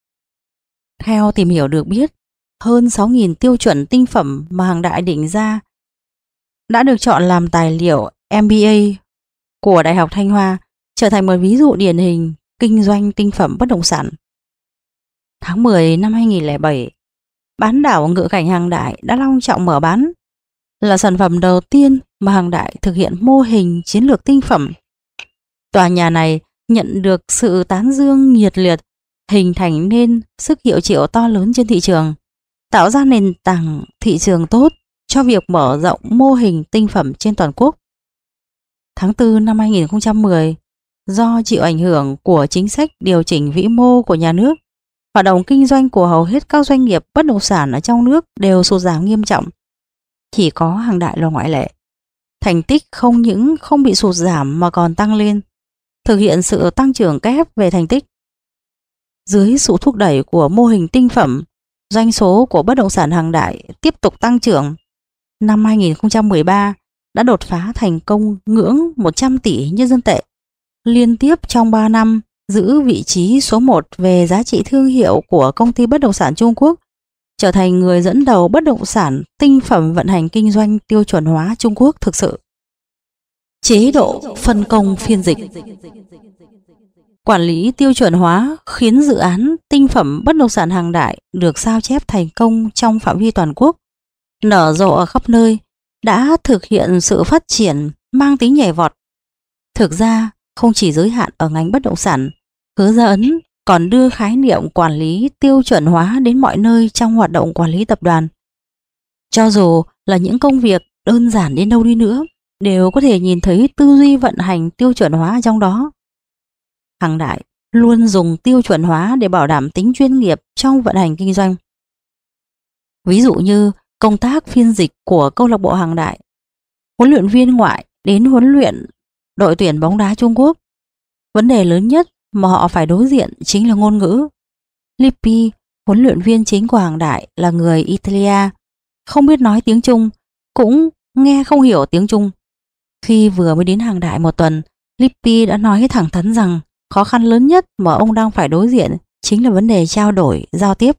Theo tìm hiểu được biết, hơn 6.000 tiêu chuẩn tinh phẩm mà Hằng Đại định ra đã được chọn làm tài liệu MBA của Đại học Thanh Hoa, trở thành một ví dụ điển hình kinh doanh tinh phẩm bất động sản. Tháng 10 năm 2007, bán đảo Ngự Cảnh Hằng Đại đã long trọng mở bán, là sản phẩm đầu tiên mà Hằng Đại thực hiện mô hình chiến lược tinh phẩm. Tòa nhà này nhận được sự tán dương nhiệt liệt, hình thành nên sức hiệu triệu to lớn trên thị trường, tạo ra nền tảng thị trường tốt cho việc mở rộng mô hình tinh phẩm trên toàn quốc. Tháng 4 năm 2010, do chịu ảnh hưởng của chính sách điều chỉnh vĩ mô của nhà nước, hoạt động kinh doanh của hầu hết các doanh nghiệp bất động sản ở trong nước đều sụt giảm nghiêm trọng. Chỉ có Hằng Đại là ngoại lệ. Thành tích không những không bị sụt giảm mà còn tăng lên, thực hiện sự tăng trưởng kép về thành tích. Dưới sự thúc đẩy của mô hình tinh phẩm, doanh số của bất động sản Hằng Đại tiếp tục tăng trưởng. Năm 2013 đã đột phá thành công ngưỡng 100 tỷ nhân dân tệ, liên tiếp trong 3 năm giữ vị trí số 1 về giá trị thương hiệu của công ty bất động sản Trung Quốc, trở thành người dẫn đầu bất động sản tinh phẩm vận hành kinh doanh tiêu chuẩn hóa Trung Quốc thực sự. Chế độ phân công phiên dịch. Quản lý tiêu chuẩn hóa khiến dự án tinh phẩm bất động sản Hằng Đại được sao chép thành công trong phạm vi toàn quốc, nở rộ ở khắp nơi, đã thực hiện sự phát triển mang tính nhảy vọt. Thực ra, không chỉ giới hạn ở ngành bất động sản, Hứa Gia Ấn còn đưa khái niệm quản lý tiêu chuẩn hóa đến mọi nơi trong hoạt động quản lý tập đoàn. Cho dù là những công việc đơn giản đến đâu đi nữa, đều có thể nhìn thấy tư duy vận hành tiêu chuẩn hóa trong đó. Hằng Đại luôn dùng tiêu chuẩn hóa để bảo đảm tính chuyên nghiệp trong vận hành kinh doanh. Ví dụ như công tác phiên dịch của câu lạc bộ Hằng Đại, huấn luyện viên ngoại đến huấn luyện đội tuyển bóng đá Trung Quốc. Vấn đề lớn nhất mà họ phải đối diện chính là ngôn ngữ. Lippi, huấn luyện viên chính của Hằng Đại, là người Italia, không biết nói tiếng Trung, cũng nghe không hiểu tiếng Trung. Khi vừa mới đến Hằng Đại một tuần, Lippi đã nói thẳng thắn rằng khó khăn lớn nhất mà ông đang phải đối diện chính là vấn đề trao đổi, giao tiếp.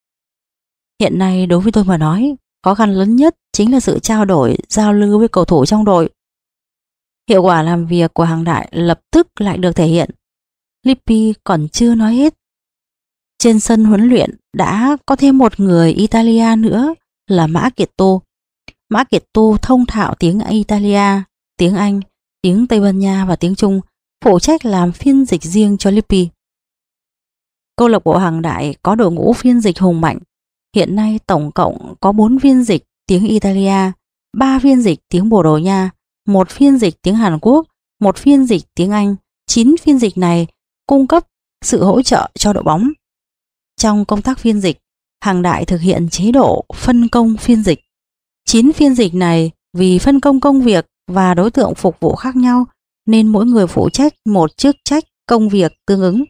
Hiện nay đối với tôi mà nói, khó khăn lớn nhất chính là sự trao đổi, giao lưu với cầu thủ trong đội. Hiệu quả làm việc của Hằng Đại lập tức lại được thể hiện. Lippi còn chưa nói hết. Trên sân huấn luyện đã có thêm một người Italia nữa là Mã Kiệt Tu. Mã Kiệt Tu thông thạo tiếng Italia, tiếng Anh, tiếng Tây Ban Nha và tiếng Trung, phụ trách làm phiên dịch riêng cho Lippi. Câu lạc bộ Hằng Đại có đội ngũ phiên dịch hùng mạnh. Hiện nay tổng cộng có 4 phiên dịch tiếng Italia, 3 phiên dịch tiếng Bồ Đào Nha, 1 phiên dịch tiếng Hàn Quốc, 1 phiên dịch tiếng Anh. 9 phiên dịch này cung cấp sự hỗ trợ cho đội bóng. Trong công tác phiên dịch, Hằng Đại thực hiện chế độ phân công phiên dịch. 9 phiên dịch này vì phân công công việc và đối tượng phục vụ khác nhau nên mỗi người phụ trách một chức trách công việc tương ứng.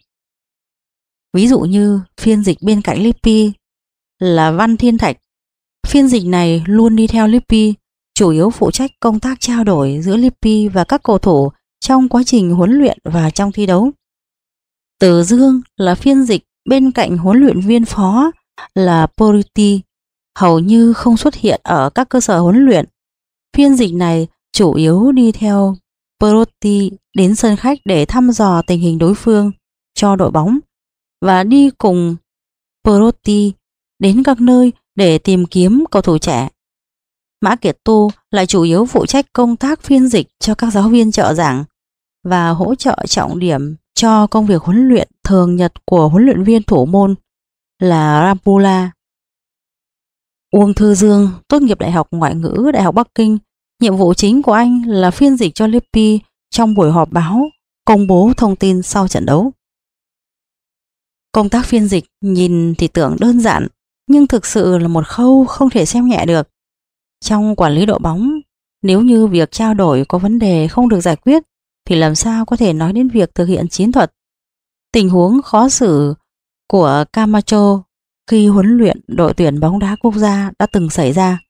Ví dụ như phiên dịch bên cạnh Lippi là Văn Thiên Thạch. Phiên dịch này luôn đi theo Lippi, chủ yếu phụ trách công tác trao đổi giữa Lippi và các cầu thủ trong quá trình huấn luyện và trong thi đấu. Từ Dương là phiên dịch bên cạnh huấn luyện viên phó là Poriti, hầu như không xuất hiện ở các cơ sở huấn luyện. Phiên dịch này chủ yếu đi theo Perotti đến sân khách để thăm dò tình hình đối phương cho đội bóng và đi cùng Perotti đến các nơi để tìm kiếm cầu thủ trẻ. Mã Kiệt Tu lại chủ yếu phụ trách công tác phiên dịch cho các giáo viên trợ giảng và hỗ trợ trọng điểm cho công việc huấn luyện thường nhật của huấn luyện viên thủ môn là Ramphula. Uông Thư Dương tốt nghiệp Đại học Ngoại ngữ Đại học Bắc Kinh. Nhiệm vụ chính của anh là phiên dịch cho Lippi trong buổi họp báo công bố thông tin sau trận đấu. Công tác phiên dịch nhìn thì tưởng đơn giản, nhưng thực sự là một khâu không thể xem nhẹ được. Trong quản lý đội bóng, nếu như việc trao đổi có vấn đề không được giải quyết, thì làm sao có thể nói đến việc thực hiện chiến thuật. Tình huống khó xử của Camacho khi huấn luyện đội tuyển bóng đá quốc gia đã từng xảy ra.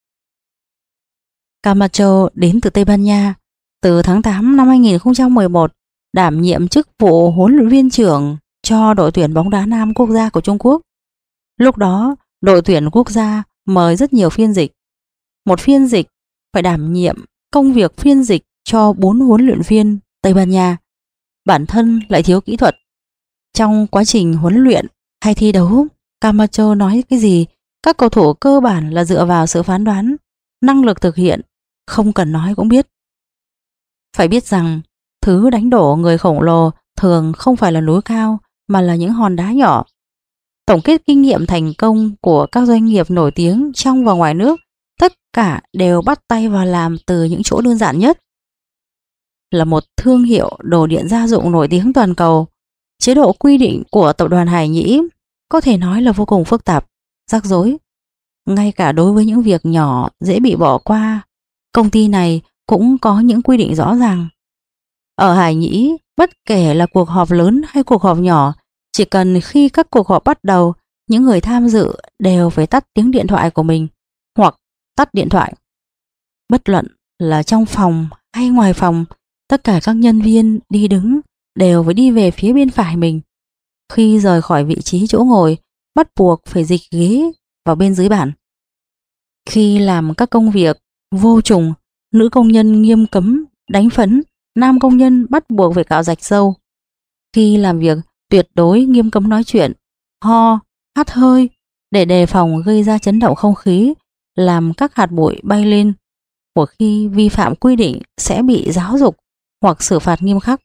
Camacho đến từ Tây Ban Nha, từ tháng 8 năm 2011 đảm nhiệm chức vụ huấn luyện viên trưởng cho đội tuyển bóng đá nam quốc gia của Trung Quốc. Lúc đó, đội tuyển quốc gia mời rất nhiều phiên dịch. Một phiên dịch phải đảm nhiệm công việc phiên dịch cho 4 huấn luyện viên Tây Ban Nha. Bản thân lại thiếu kỹ thuật. Trong quá trình huấn luyện hay thi đấu, Camacho nói cái gì, các cầu thủ cơ bản là dựa vào sự phán đoán, năng lực thực hiện, không cần nói cũng biết. Phải biết rằng, thứ đánh đổ người khổng lồ thường không phải là núi cao mà là những hòn đá nhỏ. Tổng kết kinh nghiệm thành công của các doanh nghiệp nổi tiếng trong và ngoài nước, tất cả đều bắt tay vào làm từ những chỗ đơn giản nhất. Là một thương hiệu đồ điện gia dụng nổi tiếng toàn cầu, chế độ quy định của tập đoàn Hải Nhĩ có thể nói là vô cùng phức tạp, rắc rối. Ngay cả đối với những việc nhỏ dễ bị bỏ qua, công ty này cũng có những quy định rõ ràng. Ở Hải Nhĩ, bất kể là cuộc họp lớn hay cuộc họp nhỏ, chỉ cần khi các cuộc họp bắt đầu, những người tham dự đều phải tắt tiếng điện thoại của mình hoặc tắt điện thoại. Bất luận là trong phòng hay ngoài phòng, tất cả các nhân viên đi đứng đều phải đi về phía bên phải mình. Khi rời khỏi vị trí chỗ ngồi, bắt buộc phải dịch ghế vào bên dưới bàn. Khi làm các công việc vô trùng, nữ công nhân nghiêm cấm đánh phấn, nam công nhân bắt buộc phải cạo rạch râu. Khi làm việc, tuyệt đối nghiêm cấm nói chuyện, ho, hắt hơi để đề phòng gây ra chấn động không khí, làm các hạt bụi bay lên. Một khi vi phạm quy định sẽ bị giáo dục hoặc xử phạt nghiêm khắc.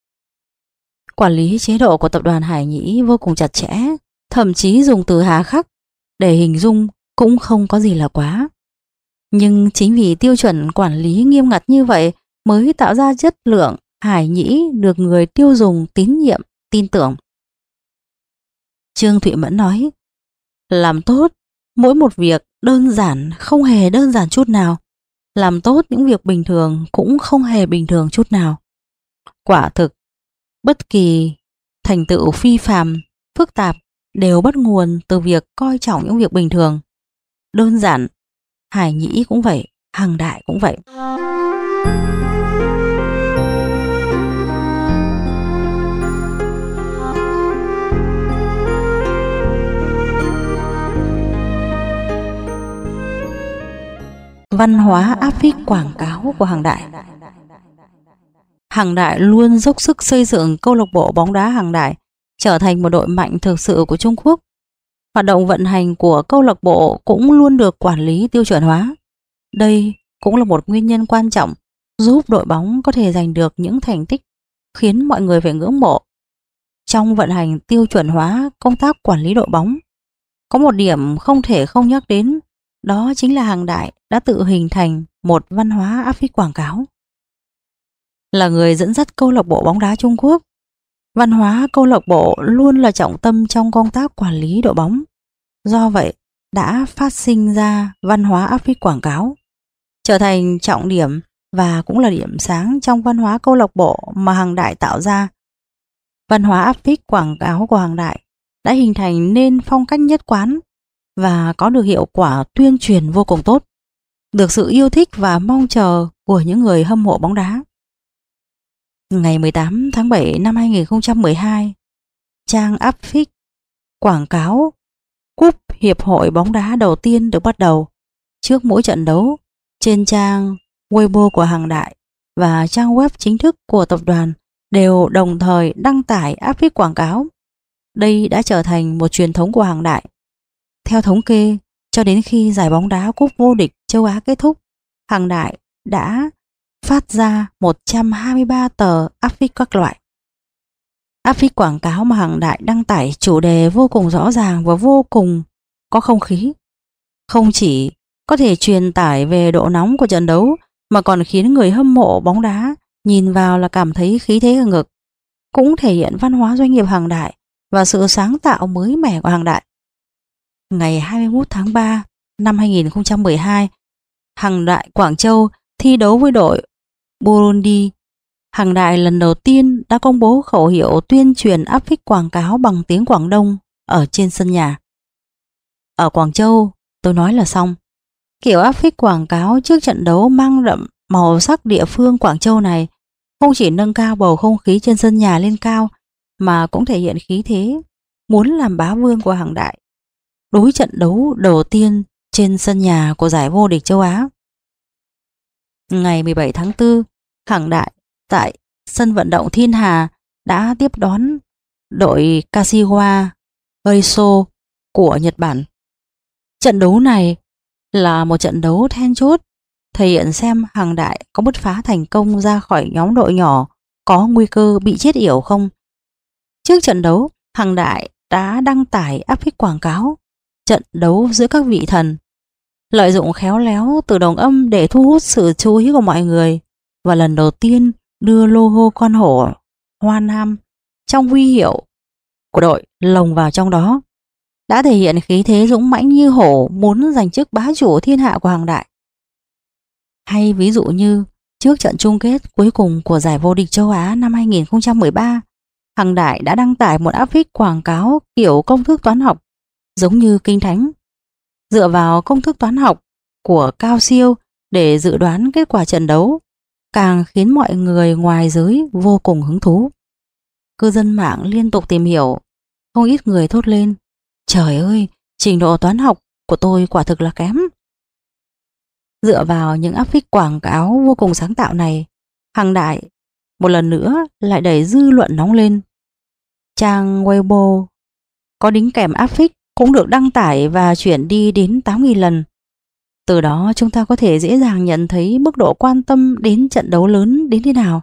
Quản lý chế độ của tập đoàn Hải Nhĩ vô cùng chặt chẽ, thậm chí dùng từ hà khắc để hình dung cũng không có gì là quá. Nhưng chính vì tiêu chuẩn quản lý nghiêm ngặt như vậy mới tạo ra chất lượng Hải Nhĩ được người tiêu dùng tín nhiệm, tin tưởng. Trương Thụy Mẫn nói, làm tốt mỗi một việc đơn giản không hề đơn giản chút nào. Làm tốt những việc bình thường cũng không hề bình thường chút nào. Quả thực, bất kỳ thành tựu phi phàm, phức tạp đều bắt nguồn từ việc coi trọng những việc bình thường. Đơn giản, Hải Nhĩ cũng vậy, Hằng Đại cũng vậy. Văn hóa áp phích quảng cáo của Hằng Đại. Hằng Đại luôn dốc sức xây dựng câu lạc bộ bóng đá Hằng Đại trở thành một đội mạnh thực sự của Trung Quốc. Hoạt động vận hành của câu lạc bộ cũng luôn được quản lý tiêu chuẩn hóa. Đây cũng là một nguyên nhân quan trọng giúp đội bóng có thể giành được những thành tích khiến mọi người phải ngưỡng mộ. Trong vận hành tiêu chuẩn hóa công tác quản lý đội bóng, có một điểm không thể không nhắc đến, đó chính là Hằng Đại đã tự hình thành một văn hóa áp phích quảng cáo. Là người dẫn dắt câu lạc bộ bóng đá Trung Quốc, văn hóa câu lạc bộ luôn là trọng tâm trong công tác quản lý đội bóng. Do vậy, đã phát sinh ra văn hóa áp phích quảng cáo, trở thành trọng điểm và cũng là điểm sáng trong văn hóa câu lạc bộ mà Hằng Đại tạo ra. Văn hóa áp phích quảng cáo của Hằng Đại đã hình thành nên phong cách nhất quán và có được hiệu quả tuyên truyền vô cùng tốt, được sự yêu thích và mong chờ của những người hâm mộ bóng đá. Ngày 18 tháng 7 năm 2012, trang áp phích quảng cáo cúp hiệp hội bóng đá đầu tiên được bắt đầu. Trước mỗi trận đấu, trên trang Weibo của Hằng Đại và trang web chính thức của tập đoàn đều đồng thời đăng tải áp phích quảng cáo. Đây đã trở thành một truyền thống của Hằng Đại. Theo thống kê, cho đến khi giải bóng đá cúp vô địch châu Á kết thúc, Hằng Đại đã phát ra 123 tờ áp phích các loại. Áp phích quảng cáo mà Hằng Đại đăng tải chủ đề vô cùng rõ ràng và vô cùng có không khí. Không chỉ có thể truyền tải về độ nóng của trận đấu mà còn khiến người hâm mộ bóng đá nhìn vào là cảm thấy khí thế hừng hực, cũng thể hiện văn hóa doanh nghiệp Hằng Đại và sự sáng tạo mới mẻ của Hằng Đại. Ngày 21 tháng 3 năm 2012, Hằng Đại Quảng Châu thi đấu với đội Burundi. Hằng Đại lần đầu tiên đã công bố khẩu hiệu tuyên truyền áp phích quảng cáo bằng tiếng Quảng Đông ở trên sân nhà. Ở Quảng Châu, tôi nói là xong. Kiểu áp phích quảng cáo trước trận đấu mang đậm màu sắc địa phương Quảng Châu này không chỉ nâng cao bầu không khí trên sân nhà lên cao mà cũng thể hiện khí thế muốn làm bá vương của Hằng Đại đối trận đấu đầu tiên trên sân nhà của giải vô địch châu Á. Ngày 17 tháng 4, Hằng Đại tại sân vận động Thiên Hà đã tiếp đón đội Kashiwa Reysol của Nhật Bản. Trận đấu này là một trận đấu then chốt, thể hiện xem Hằng Đại có bứt phá thành công ra khỏi nhóm đội nhỏ có nguy cơ bị chết yểu không. Trước trận đấu, Hằng Đại đã đăng tải áp phích quảng cáo trận đấu giữa các vị thần, lợi dụng khéo léo từ đồng âm để thu hút sự chú ý của mọi người, và lần đầu tiên đưa logo con hổ Hoa Nam trong huy hiệu của đội lồng vào trong đó, đã thể hiện khí thế dũng mãnh như hổ muốn giành chức bá chủ thiên hạ của Hằng Đại. Hay ví dụ như trước trận chung kết cuối cùng của giải vô địch châu Á năm 2013, Hằng Đại đã đăng tải một áp phích quảng cáo kiểu công thức toán học giống như kinh thánh, dựa vào công thức toán học của cao siêu để dự đoán kết quả trận đấu, càng khiến mọi người ngoài giới vô cùng hứng thú. Cư dân mạng liên tục tìm hiểu, không ít người thốt lên: trời ơi, trình độ toán học của tôi quả thực là kém. Dựa vào những áp phích quảng cáo vô cùng sáng tạo này, Hằng Đại một lần nữa lại đẩy dư luận nóng lên. Trang Weibo có đính kèm áp phích cũng được đăng tải và chuyển đi đến 8.000 lần. Từ đó chúng ta có thể dễ dàng nhận thấy mức độ quan tâm đến trận đấu lớn đến thế nào.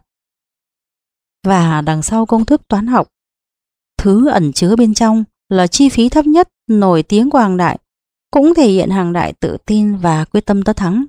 Và đằng sau công thức toán học, thứ ẩn chứa bên trong là chi phí thấp nhất nổi tiếng của Hằng Đại, cũng thể hiện Hằng Đại tự tin và quyết tâm tất thắng.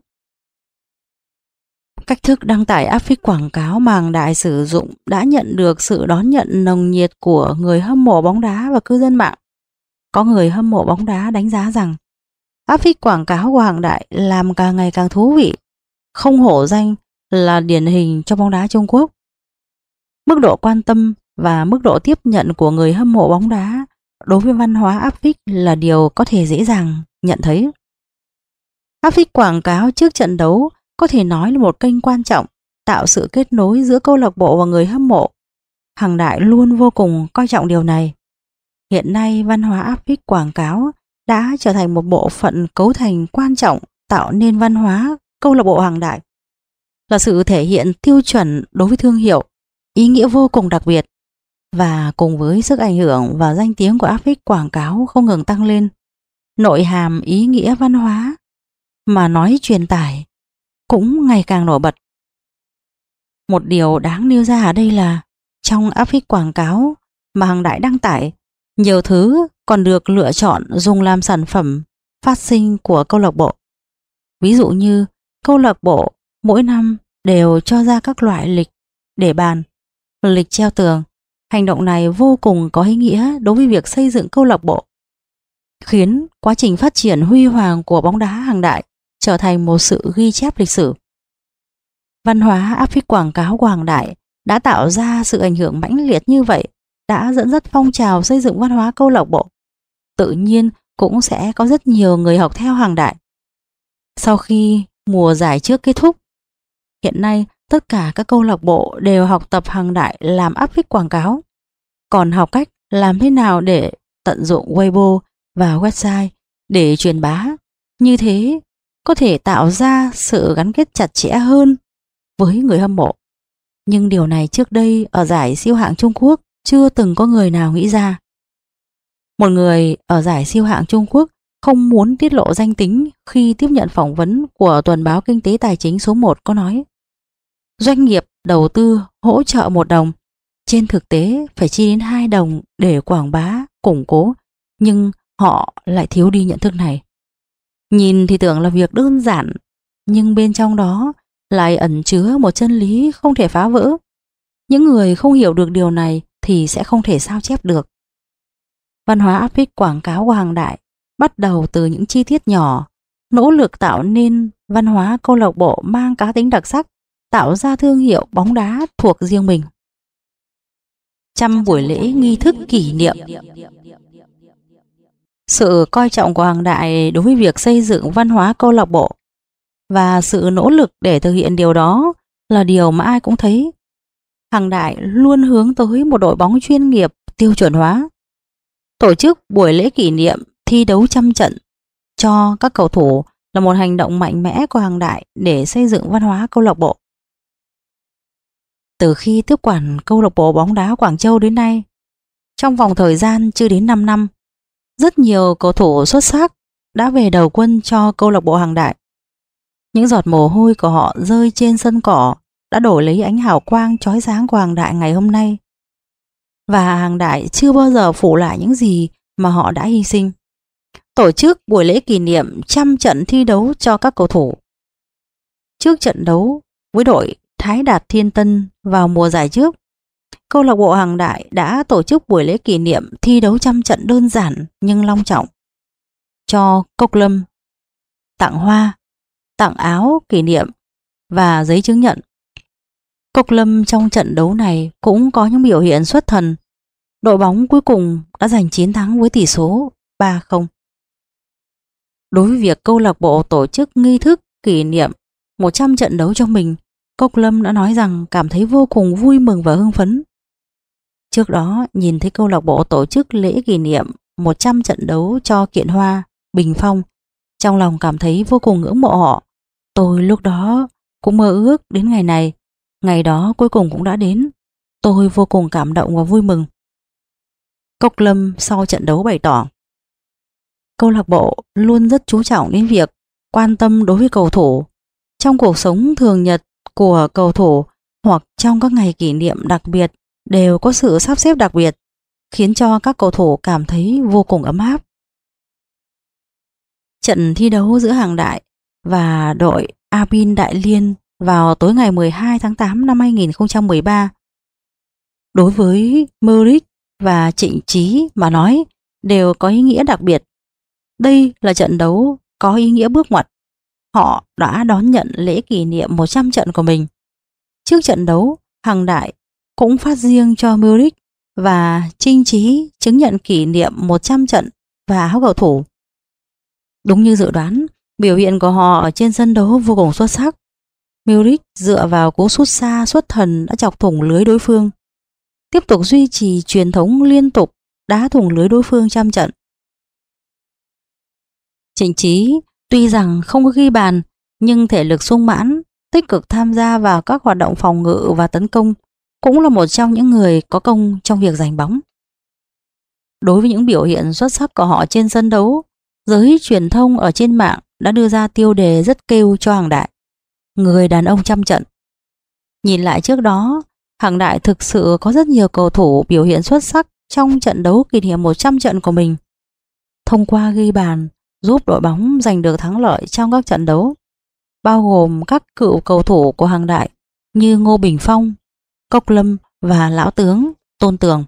Cách thức đăng tải áp phích quảng cáo mà Hằng Đại sử dụng đã nhận được sự đón nhận nồng nhiệt của người hâm mộ bóng đá và cư dân mạng. Có người hâm mộ bóng đá đánh giá rằng áp phích quảng cáo của Hằng Đại làm càng ngày càng thú vị, không hổ danh là điển hình cho bóng đá Trung Quốc. Mức độ quan tâm và mức độ tiếp nhận của người hâm mộ bóng đá đối với văn hóa áp phích là điều có thể dễ dàng nhận thấy. Áp phích quảng cáo trước trận đấu có thể nói là một kênh quan trọng tạo sự kết nối giữa câu lạc bộ và người hâm mộ. Hằng Đại luôn vô cùng coi trọng điều này. Hiện nay, văn hóa áp phích quảng cáo đã trở thành một bộ phận cấu thành quan trọng tạo nên văn hóa câu lạc bộ Hằng Đại, là sự thể hiện tiêu chuẩn đối với thương hiệu, ý nghĩa vô cùng đặc biệt. Và cùng với sức ảnh hưởng và danh tiếng của áp phích quảng cáo không ngừng tăng lên, nội hàm ý nghĩa văn hóa mà nói truyền tải cũng ngày càng nổi bật. Một điều đáng nêu ra ở đây là trong áp phích quảng cáo mà Hằng Đại đăng tải, nhiều thứ còn được lựa chọn dùng làm sản phẩm phát sinh của câu lạc bộ. Ví dụ như câu lạc bộ mỗi năm đều cho ra các loại lịch để bàn, lịch treo tường. Hành động này vô cùng có ý nghĩa đối với việc xây dựng câu lạc bộ, khiến quá trình phát triển huy hoàng của bóng đá Hằng Đại trở thành một sự ghi chép lịch sử. Văn hóa áp phích quảng cáo của Hằng Đại đã tạo ra sự ảnh hưởng mãnh liệt như vậy, đã dẫn dắt phong trào xây dựng văn hóa câu lạc bộ. Tự nhiên cũng sẽ có rất nhiều người học theo Hằng Đại. Sau khi mùa giải trước kết thúc, hiện nay tất cả các câu lạc bộ đều học tập Hằng Đại làm áp phích quảng cáo, còn học cách làm thế nào để tận dụng Weibo và website để truyền bá. Như thế có thể tạo ra sự gắn kết chặt chẽ hơn với người hâm mộ. Nhưng điều này trước đây ở giải siêu hạng Trung Quốc chưa từng có người nào nghĩ ra. Một người ở giải siêu hạng Trung Quốc không muốn tiết lộ danh tính khi tiếp nhận phỏng vấn của tuần báo kinh tế tài chính số 1 có nói: doanh nghiệp đầu tư hỗ trợ 1 đồng, trên thực tế phải chi đến 2 đồng để quảng bá, củng cố, nhưng họ lại thiếu đi nhận thức này. Nhìn thì tưởng là việc đơn giản, nhưng bên trong đó lại ẩn chứa một chân lý không thể phá vỡ. Những người không hiểu được điều này thì sẽ không thể sao chép được. Văn hóa áp phích quảng cáo của Hằng Đại bắt đầu từ những chi tiết nhỏ, nỗ lực tạo nên văn hóa câu lạc bộ mang cá tính đặc sắc, tạo ra thương hiệu bóng đá thuộc riêng mình. Trăm buổi lễ nghi thức kỷ niệm. Sự coi trọng của Hằng Đại đối với việc xây dựng văn hóa câu lạc bộ và sự nỗ lực để thực hiện điều đó là điều mà ai cũng thấy. Hằng Đại luôn hướng tới một đội bóng chuyên nghiệp, tiêu chuẩn hóa. Tổ chức buổi lễ kỷ niệm thi đấu trăm trận cho các cầu thủ là một hành động mạnh mẽ của Hằng Đại để xây dựng văn hóa câu lạc bộ. Từ khi tiếp quản câu lạc bộ bóng đá Quảng Châu đến nay, trong vòng thời gian chưa đến 5 năm, rất nhiều cầu thủ xuất sắc đã về đầu quân cho câu lạc bộ Hằng Đại. Những giọt mồ hôi của họ rơi trên sân cỏ đã đổi lấy ánh hào quang chói sáng của Hằng Đại ngày hôm nay. Và Hằng Đại chưa bao giờ phủ lại những gì mà họ đã hy sinh. Tổ chức buổi lễ kỷ niệm trăm trận thi đấu cho các cầu thủ. Trước trận đấu với đội Thái Đạt Thiên Tân vào mùa giải trước, câu lạc bộ Hằng Đại đã tổ chức buổi lễ kỷ niệm thi đấu trăm trận đơn giản nhưng long trọng. Cho Cốc Lâm, tặng hoa, tặng áo kỷ niệm và giấy chứng nhận. Cốc Lâm trong trận đấu này cũng có những biểu hiện xuất thần. Đội bóng cuối cùng đã giành chiến thắng với tỷ số 3-0. Đối với việc câu lạc bộ tổ chức nghi thức kỷ niệm 100 trận đấu cho mình, Cốc Lâm đã nói rằng cảm thấy vô cùng vui mừng và hưng phấn. Trước đó nhìn thấy câu lạc bộ tổ chức lễ kỷ niệm 100 trận đấu cho Kiện Hoa, Bình Phong, trong lòng cảm thấy vô cùng ngưỡng mộ họ. Tôi lúc đó cũng mơ ước đến ngày này, ngày đó cuối cùng cũng đã đến. Tôi vô cùng cảm động và vui mừng. Cốc Lâm sau trận đấu bày tỏ: câu lạc bộ luôn rất chú trọng đến việc quan tâm đối với cầu thủ. Trong cuộc sống thường nhật của cầu thủ hoặc trong các ngày kỷ niệm đặc biệt đều có sự sắp xếp đặc biệt, khiến cho các cầu thủ cảm thấy vô cùng ấm áp. Trận thi đấu giữa Hằng Đại và đội Abin Đại Liên vào tối ngày 12 tháng 8 năm 2013. Đối với Merrick và Trịnh Trí mà nói đều có ý nghĩa đặc biệt. Đây là trận đấu có ý nghĩa bước ngoặt. Họ đã đón nhận lễ kỷ niệm 100 trận của mình. Trước trận đấu, Hằng Đại cũng phát riêng cho Merrick và Trịnh Trí chứng nhận kỷ niệm 100 trận và áo cầu thủ. Đúng như dự đoán, biểu hiện của họ ở trên sân đấu vô cùng xuất sắc. Merrick dựa vào cú sút xa xuất thần đã chọc thủng lưới đối phương, tiếp tục duy trì truyền thống liên tục đá thủng lưới đối phương trăm trận. Trịnh Trí tuy rằng không có ghi bàn nhưng thể lực sung mãn, tích cực tham gia vào các hoạt động phòng ngự và tấn công, cũng là một trong những người có công trong việc giành bóng. Đối với những biểu hiện xuất sắc của họ trên sân đấu, giới truyền thông ở trên mạng đã đưa ra tiêu đề rất kêu cho Hằng Đại: người đàn ông trăm trận. Nhìn lại trước đó, Hằng Đại thực sự có rất nhiều cầu thủ biểu hiện xuất sắc trong trận đấu kỷ niệm 100 trận của mình. Thông qua ghi bàn, giúp đội bóng giành được thắng lợi trong các trận đấu, bao gồm các cựu cầu thủ của Hằng Đại như Ngô Bình Phong, Cốc Lâm và lão tướng Tôn Tường.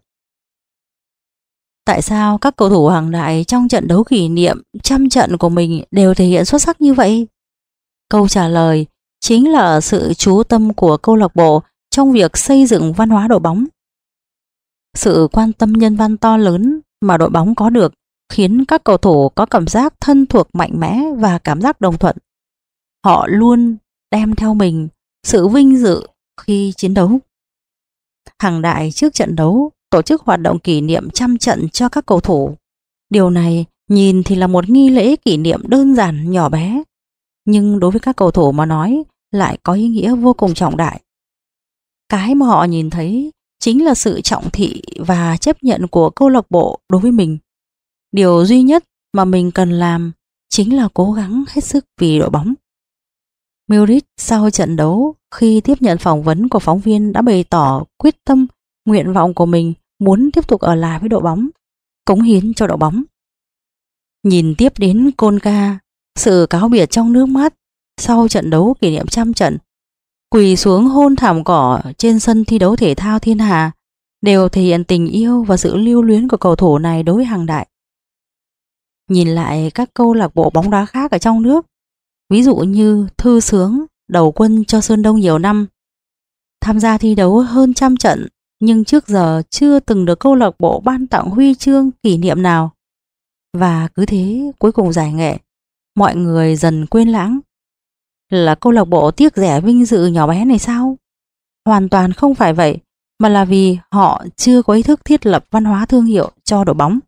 Tại sao các cầu thủ Hằng Đại trong trận đấu kỷ niệm trăm trận của mình đều thể hiện xuất sắc như vậy? Câu trả lời chính là ở sự chú tâm của câu lạc bộ trong việc xây dựng văn hóa đội bóng. Sự quan tâm nhân văn to lớn mà đội bóng có được khiến các cầu thủ có cảm giác thân thuộc mạnh mẽ và cảm giác đồng thuận. Họ luôn đem theo mình sự vinh dự khi chiến đấu. Hằng Đại trước trận đấu tổ chức hoạt động kỷ niệm trăm trận cho các cầu thủ. Điều này nhìn thì là một nghi lễ kỷ niệm đơn giản nhỏ bé, nhưng đối với các cầu thủ mà nói, lại có ý nghĩa vô cùng trọng đại. Cái mà họ nhìn thấy chính là sự trọng thị và chấp nhận của câu lạc bộ đối với mình. Điều duy nhất mà mình cần làm chính là cố gắng hết sức vì đội bóng. Muric sau trận đấu khi tiếp nhận phỏng vấn của phóng viên đã bày tỏ quyết tâm, nguyện vọng của mình muốn tiếp tục ở lại với đội bóng, cống hiến cho đội bóng. Nhìn tiếp đến Conca, sự cáo biệt trong nước mắt sau trận đấu kỷ niệm 100 trận, quỳ xuống hôn thảm cỏ trên sân thi đấu thể thao thiên hà đều thể hiện tình yêu và sự lưu luyến của cầu thủ này đối với Hằng Đại. Nhìn lại các câu lạc bộ bóng đá khác ở trong nước, ví dụ như Thư Sướng đầu quân cho Sơn Đông nhiều năm, tham gia thi đấu hơn 100 trận nhưng trước giờ chưa từng được câu lạc bộ ban tặng huy chương kỷ niệm nào. Và cứ thế cuối cùng giải nghệ, mọi người dần quên lãng. Là câu lạc bộ tiếc rẻ vinh dự nhỏ bé này sao? Hoàn toàn không phải vậy, mà là vì họ chưa có ý thức thiết lập văn hóa thương hiệu cho đội bóng.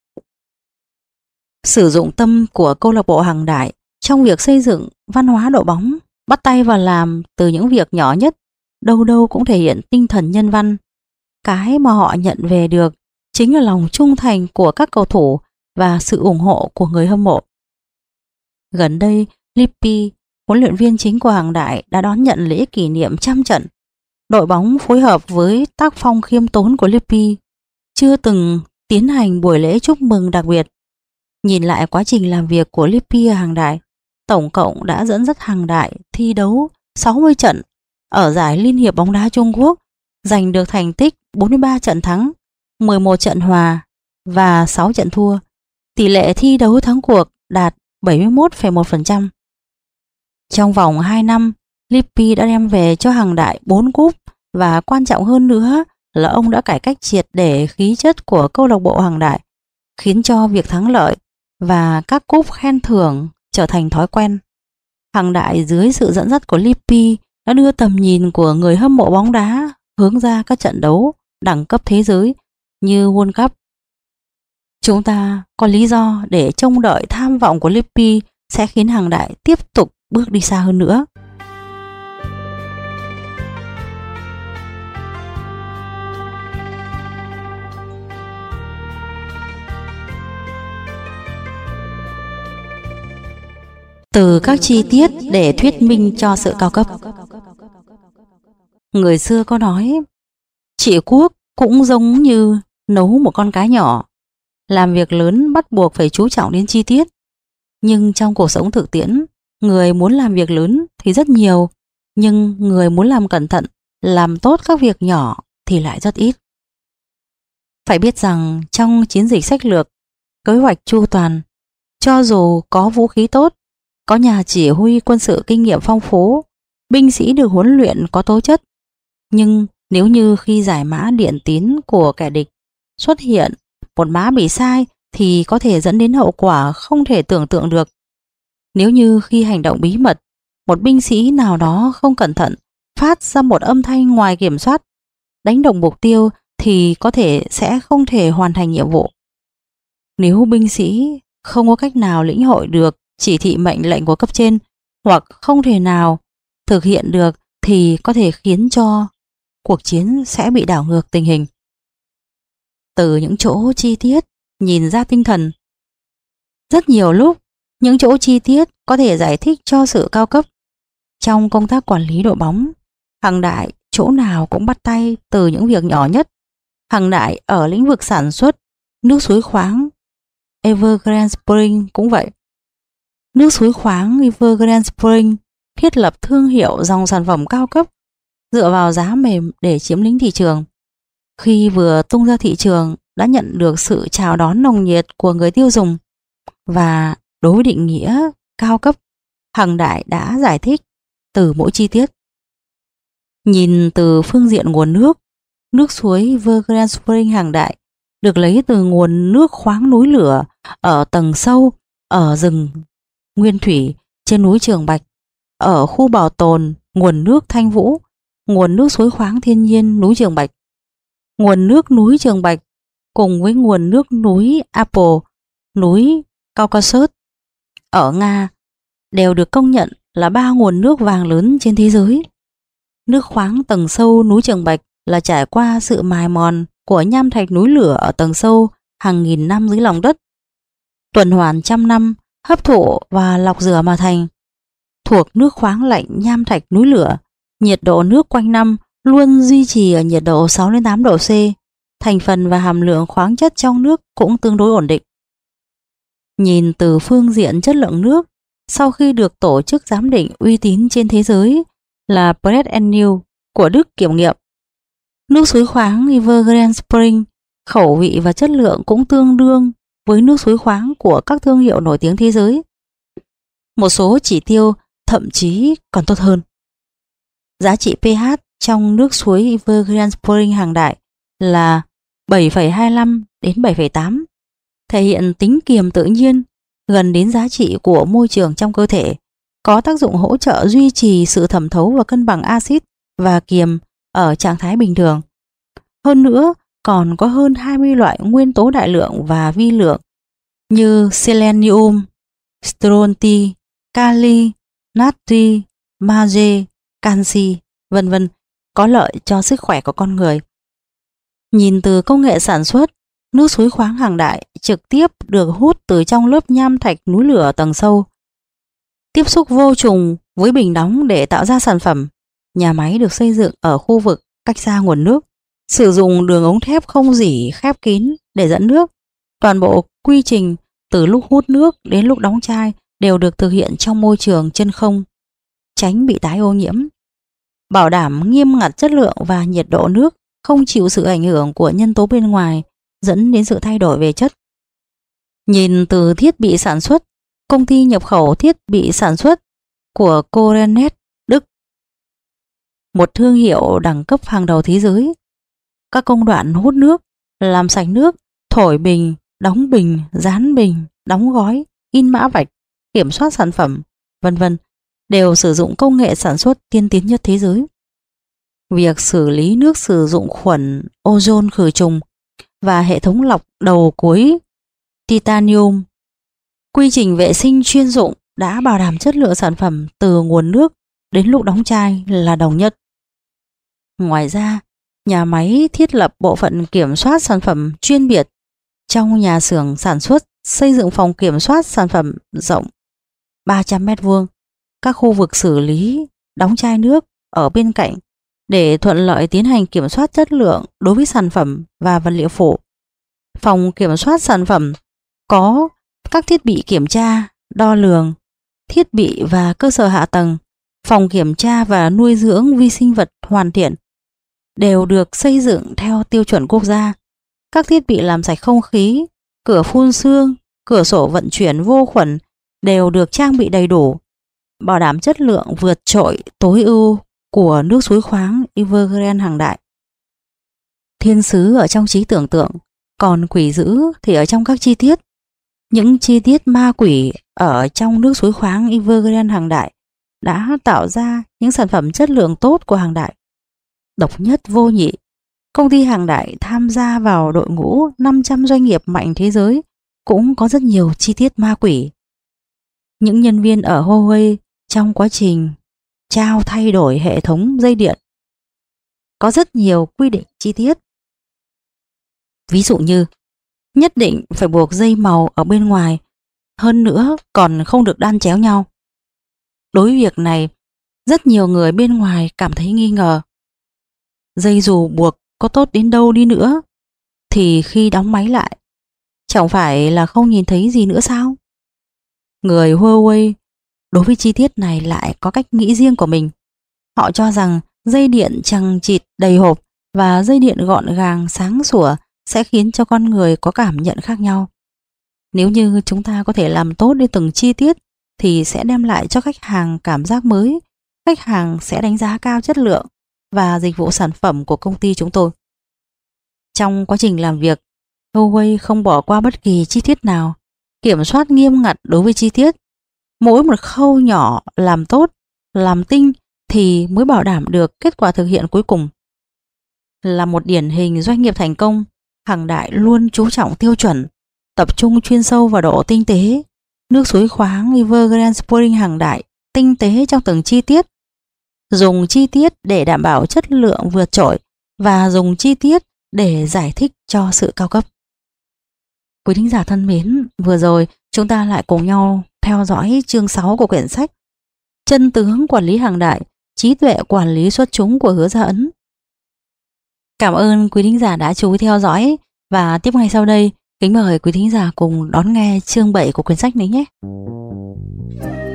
Sử dụng tâm của câu lạc bộ Hằng Đại trong việc xây dựng văn hóa đội bóng, bắt tay vào làm từ những việc nhỏ nhất, đâu đâu cũng thể hiện tinh thần nhân văn. Cái mà họ nhận về được chính là lòng trung thành của các cầu thủ và sự ủng hộ của người hâm mộ. Gần đây, Lippi, huấn luyện viên chính của Hằng Đại, đã đón nhận lễ kỷ niệm 100 trận. Đội bóng phối hợp với tác phong khiêm tốn của Lippi chưa từng tiến hành buổi lễ chúc mừng đặc biệt. Nhìn lại quá trình làm việc của Lippi ở Hằng Đại, tổng cộng đã dẫn dắt Hằng Đại thi đấu 60 trận ở giải Liên hiệp bóng đá Trung Quốc, giành được thành tích 43 trận thắng, 11 trận hòa và 6 trận thua. Tỷ lệ thi đấu thắng cuộc đạt 71,1%. Trong vòng 2 năm, Lippi đã đem về cho Hằng Đại 4 cúp và quan trọng hơn nữa là ông đã cải cách triệt để khí chất của câu lạc bộ Hằng Đại, khiến cho việc thắng lợi và các cúp khen thưởng trở thành thói quen. Hằng Đại dưới sự dẫn dắt của Lippi đã đưa tầm nhìn của người hâm mộ bóng đá hướng ra các trận đấu đẳng cấp thế giới như World Cup. Chúng ta có lý do để trông đợi tham vọng của Lippi sẽ khiến Hằng Đại tiếp tục bước đi xa hơn nữa. Từ các chi tiết để thuyết minh cho sự cao cấp. Người xưa có nói, trị quốc cũng giống như nấu một con cá nhỏ. Làm việc lớn bắt buộc phải chú trọng đến chi tiết. Nhưng trong cuộc sống thực tiễn, người muốn làm việc lớn thì rất nhiều, nhưng người muốn làm cẩn thận, làm tốt các việc nhỏ thì lại rất ít. Phải biết rằng trong chiến dịch sách lược, kế hoạch chu toàn, cho dù có vũ khí tốt, có nhà chỉ huy quân sự kinh nghiệm phong phú, binh sĩ được huấn luyện có tố chất, nhưng nếu như khi giải mã điện tín của kẻ địch xuất hiện một mã bị sai thì có thể dẫn đến hậu quả không thể tưởng tượng được. Nếu như khi hành động bí mật, một binh sĩ nào đó không cẩn thận phát ra một âm thanh ngoài kiểm soát, đánh đồng mục tiêu thì có thể sẽ không thể hoàn thành nhiệm vụ. Nếu binh sĩ không có cách nào lĩnh hội được chỉ thị mệnh lệnh của cấp trên hoặc không thể nào thực hiện được thì có thể khiến cho cuộc chiến sẽ bị đảo ngược tình hình. Từ những chỗ chi tiết nhìn ra tinh thần. Rất nhiều lúc, những chỗ chi tiết có thể giải thích cho sự cao cấp. Trong công tác quản lý đội bóng, Hằng Đại chỗ nào cũng bắt tay từ những việc nhỏ nhất. Hằng Đại ở lĩnh vực sản xuất nước suối khoáng Evergrande Spring cũng vậy. Nước suối khoáng Evergrande Spring thiết lập thương hiệu dòng sản phẩm cao cấp dựa vào giá mềm để chiếm lĩnh thị trường. Khi vừa tung ra thị trường đã nhận được sự chào đón nồng nhiệt của người tiêu dùng. Và đối với định nghĩa cao cấp, Hằng Đại đã giải thích từ mỗi chi tiết. Nhìn từ phương diện nguồn nước, nước suối Evergrande Spring Hằng Đại được lấy từ nguồn nước khoáng núi lửa ở tầng sâu ở rừng nguyên thủy trên núi Trường Bạch, ở khu bảo tồn nguồn nước Thanh Vũ, nguồn nước suối khoáng thiên nhiên núi Trường Bạch. Nguồn nước núi Trường Bạch cùng với nguồn nước núi Apple, núi Caucasus ở Nga đều được công nhận là 3 nguồn nước vàng lớn trên thế giới. Nước khoáng tầng sâu núi Trường Bạch là trải qua sự mài mòn của nham thạch núi lửa ở tầng sâu hàng nghìn năm dưới lòng đất, tuần hoàn trăm năm hấp thụ và lọc rửa mà thành. Thuộc nước khoáng lạnh nham thạch núi lửa, nhiệt độ nước quanh năm luôn duy trì ở nhiệt độ 6 đến 8 độ C. Thành phần và hàm lượng khoáng chất trong nước cũng tương đối ổn định. Nhìn từ phương diện chất lượng nước, sau khi được tổ chức giám định uy tín trên thế giới là Brett New của Đức kiểm nghiệm, nước suối khoáng Evergreen Spring khẩu vị và chất lượng cũng tương đương với nước suối khoáng của các thương hiệu nổi tiếng thế giới. Một số chỉ tiêu thậm chí còn tốt hơn. Giá trị pH trong nước suối Evergreen Spring hàng đại là 7,25 đến 7,8, thể hiện tính kiềm tự nhiên gần đến giá trị của môi trường trong cơ thể, có tác dụng hỗ trợ duy trì sự thẩm thấu và cân bằng axit và kiềm ở trạng thái bình thường. Hơn nữa, còn có hơn 20 loại nguyên tố đại lượng và vi lượng như selenium, stronti, kali, natri, magie, canxi, vân vân, có lợi cho sức khỏe của con người. Nhìn từ công nghệ sản xuất, nước suối khoáng hàng đại trực tiếp được hút từ trong lớp nham thạch núi lửa tầng sâu, tiếp xúc vô trùng với bình đóng để tạo ra sản phẩm. Nhà máy được xây dựng ở khu vực cách xa nguồn nước, sử dụng đường ống thép không rỉ khép kín để dẫn nước. Toàn bộ quy trình từ lúc hút nước đến lúc đóng chai đều được thực hiện trong môi trường chân không, tránh bị tái ô nhiễm, bảo đảm nghiêm ngặt chất lượng và nhiệt độ nước, không chịu sự ảnh hưởng của nhân tố bên ngoài dẫn đến sự thay đổi về chất. Nhìn từ thiết bị sản xuất, công ty nhập khẩu thiết bị sản xuất của Corenet, Đức, một thương hiệu đẳng cấp hàng đầu thế giới. Các công đoạn hút nước, làm sạch nước, thổi bình, đóng bình, dán bình, đóng gói, in mã vạch, kiểm soát sản phẩm, vân vân đều sử dụng công nghệ sản xuất tiên tiến nhất thế giới. Việc xử lý nước sử dụng khuẩn ozone khử trùng và hệ thống lọc đầu cuối titanium. Quy trình vệ sinh chuyên dụng đã bảo đảm chất lượng sản phẩm từ nguồn nước đến lúc đóng chai là đồng nhất. Ngoài ra, nhà máy thiết lập bộ phận kiểm soát sản phẩm chuyên biệt trong nhà xưởng sản xuất, xây dựng phòng kiểm soát sản phẩm rộng 300 m², các khu vực xử lý đóng chai nước ở bên cạnh để thuận lợi tiến hành kiểm soát chất lượng đối với sản phẩm và vật liệu phụ. Phòng kiểm soát sản phẩm có các thiết bị kiểm tra, đo lường, thiết bị và cơ sở hạ tầng, phòng kiểm tra và nuôi dưỡng vi sinh vật hoàn thiện, đều được xây dựng theo tiêu chuẩn quốc gia. Các thiết bị làm sạch không khí, cửa phun sương, cửa sổ vận chuyển vô khuẩn đều được trang bị đầy đủ, bảo đảm chất lượng vượt trội tối ưu của nước suối khoáng Evergreen hàng đại. Thiên sứ ở trong trí tưởng tượng, còn quỷ dữ thì ở trong các chi tiết. Những chi tiết ma quỷ ở trong nước suối khoáng Evergreen hàng đại đã tạo ra những sản phẩm chất lượng tốt của hàng đại. Độc nhất vô nhị, công ty hàng đại tham gia vào đội ngũ 500 doanh nghiệp mạnh thế giới cũng có rất nhiều chi tiết ma quỷ. Những nhân viên ở Huawei trong quá trình trao thay đổi hệ thống dây điện có rất nhiều quy định chi tiết. Ví dụ như nhất định phải buộc dây màu ở bên ngoài, hơn nữa còn không được đan chéo nhau. Đối với việc này, rất nhiều người bên ngoài cảm thấy nghi ngờ. Dây dù buộc có tốt đến đâu đi nữa thì khi đóng máy lại, chẳng phải là không nhìn thấy gì nữa sao? Người Huawei đối với chi tiết này lại có cách nghĩ riêng của mình. Họ cho rằng dây điện chằng chịt đầy hộp và dây điện gọn gàng sáng sủa sẽ khiến cho con người có cảm nhận khác nhau. Nếu như chúng ta có thể làm tốt đến từng chi tiết thì sẽ đem lại cho khách hàng cảm giác mới. Khách hàng sẽ đánh giá cao chất lượng và dịch vụ sản phẩm của công ty chúng tôi. Trong quá trình làm việc, Huawei không bỏ qua bất kỳ chi tiết nào, kiểm soát nghiêm ngặt đối với chi tiết. Mỗi một khâu nhỏ làm tốt, làm tinh thì mới bảo đảm được kết quả thực hiện cuối cùng. Là một điển hình doanh nghiệp thành công, hàng đại luôn chú trọng tiêu chuẩn, tập trung chuyên sâu vào độ tinh tế. Nước suối khoáng Evergreen Spring hàng đại tinh tế trong từng chi tiết, dùng chi tiết để đảm bảo chất lượng vượt trội và dùng chi tiết để giải thích cho sự cao cấp. Quý thính giả thân mến, vừa rồi chúng ta lại cùng nhau theo dõi chương 6 của quyển sách Chân tướng quản lý hàng đại, trí tuệ quản lý xuất chúng của Hứa Gia Ấn. Cảm ơn quý thính giả đã chú ý theo dõi, và tiếp ngay sau đây, kính mời quý thính giả cùng đón nghe chương 7 của quyển sách này nhé.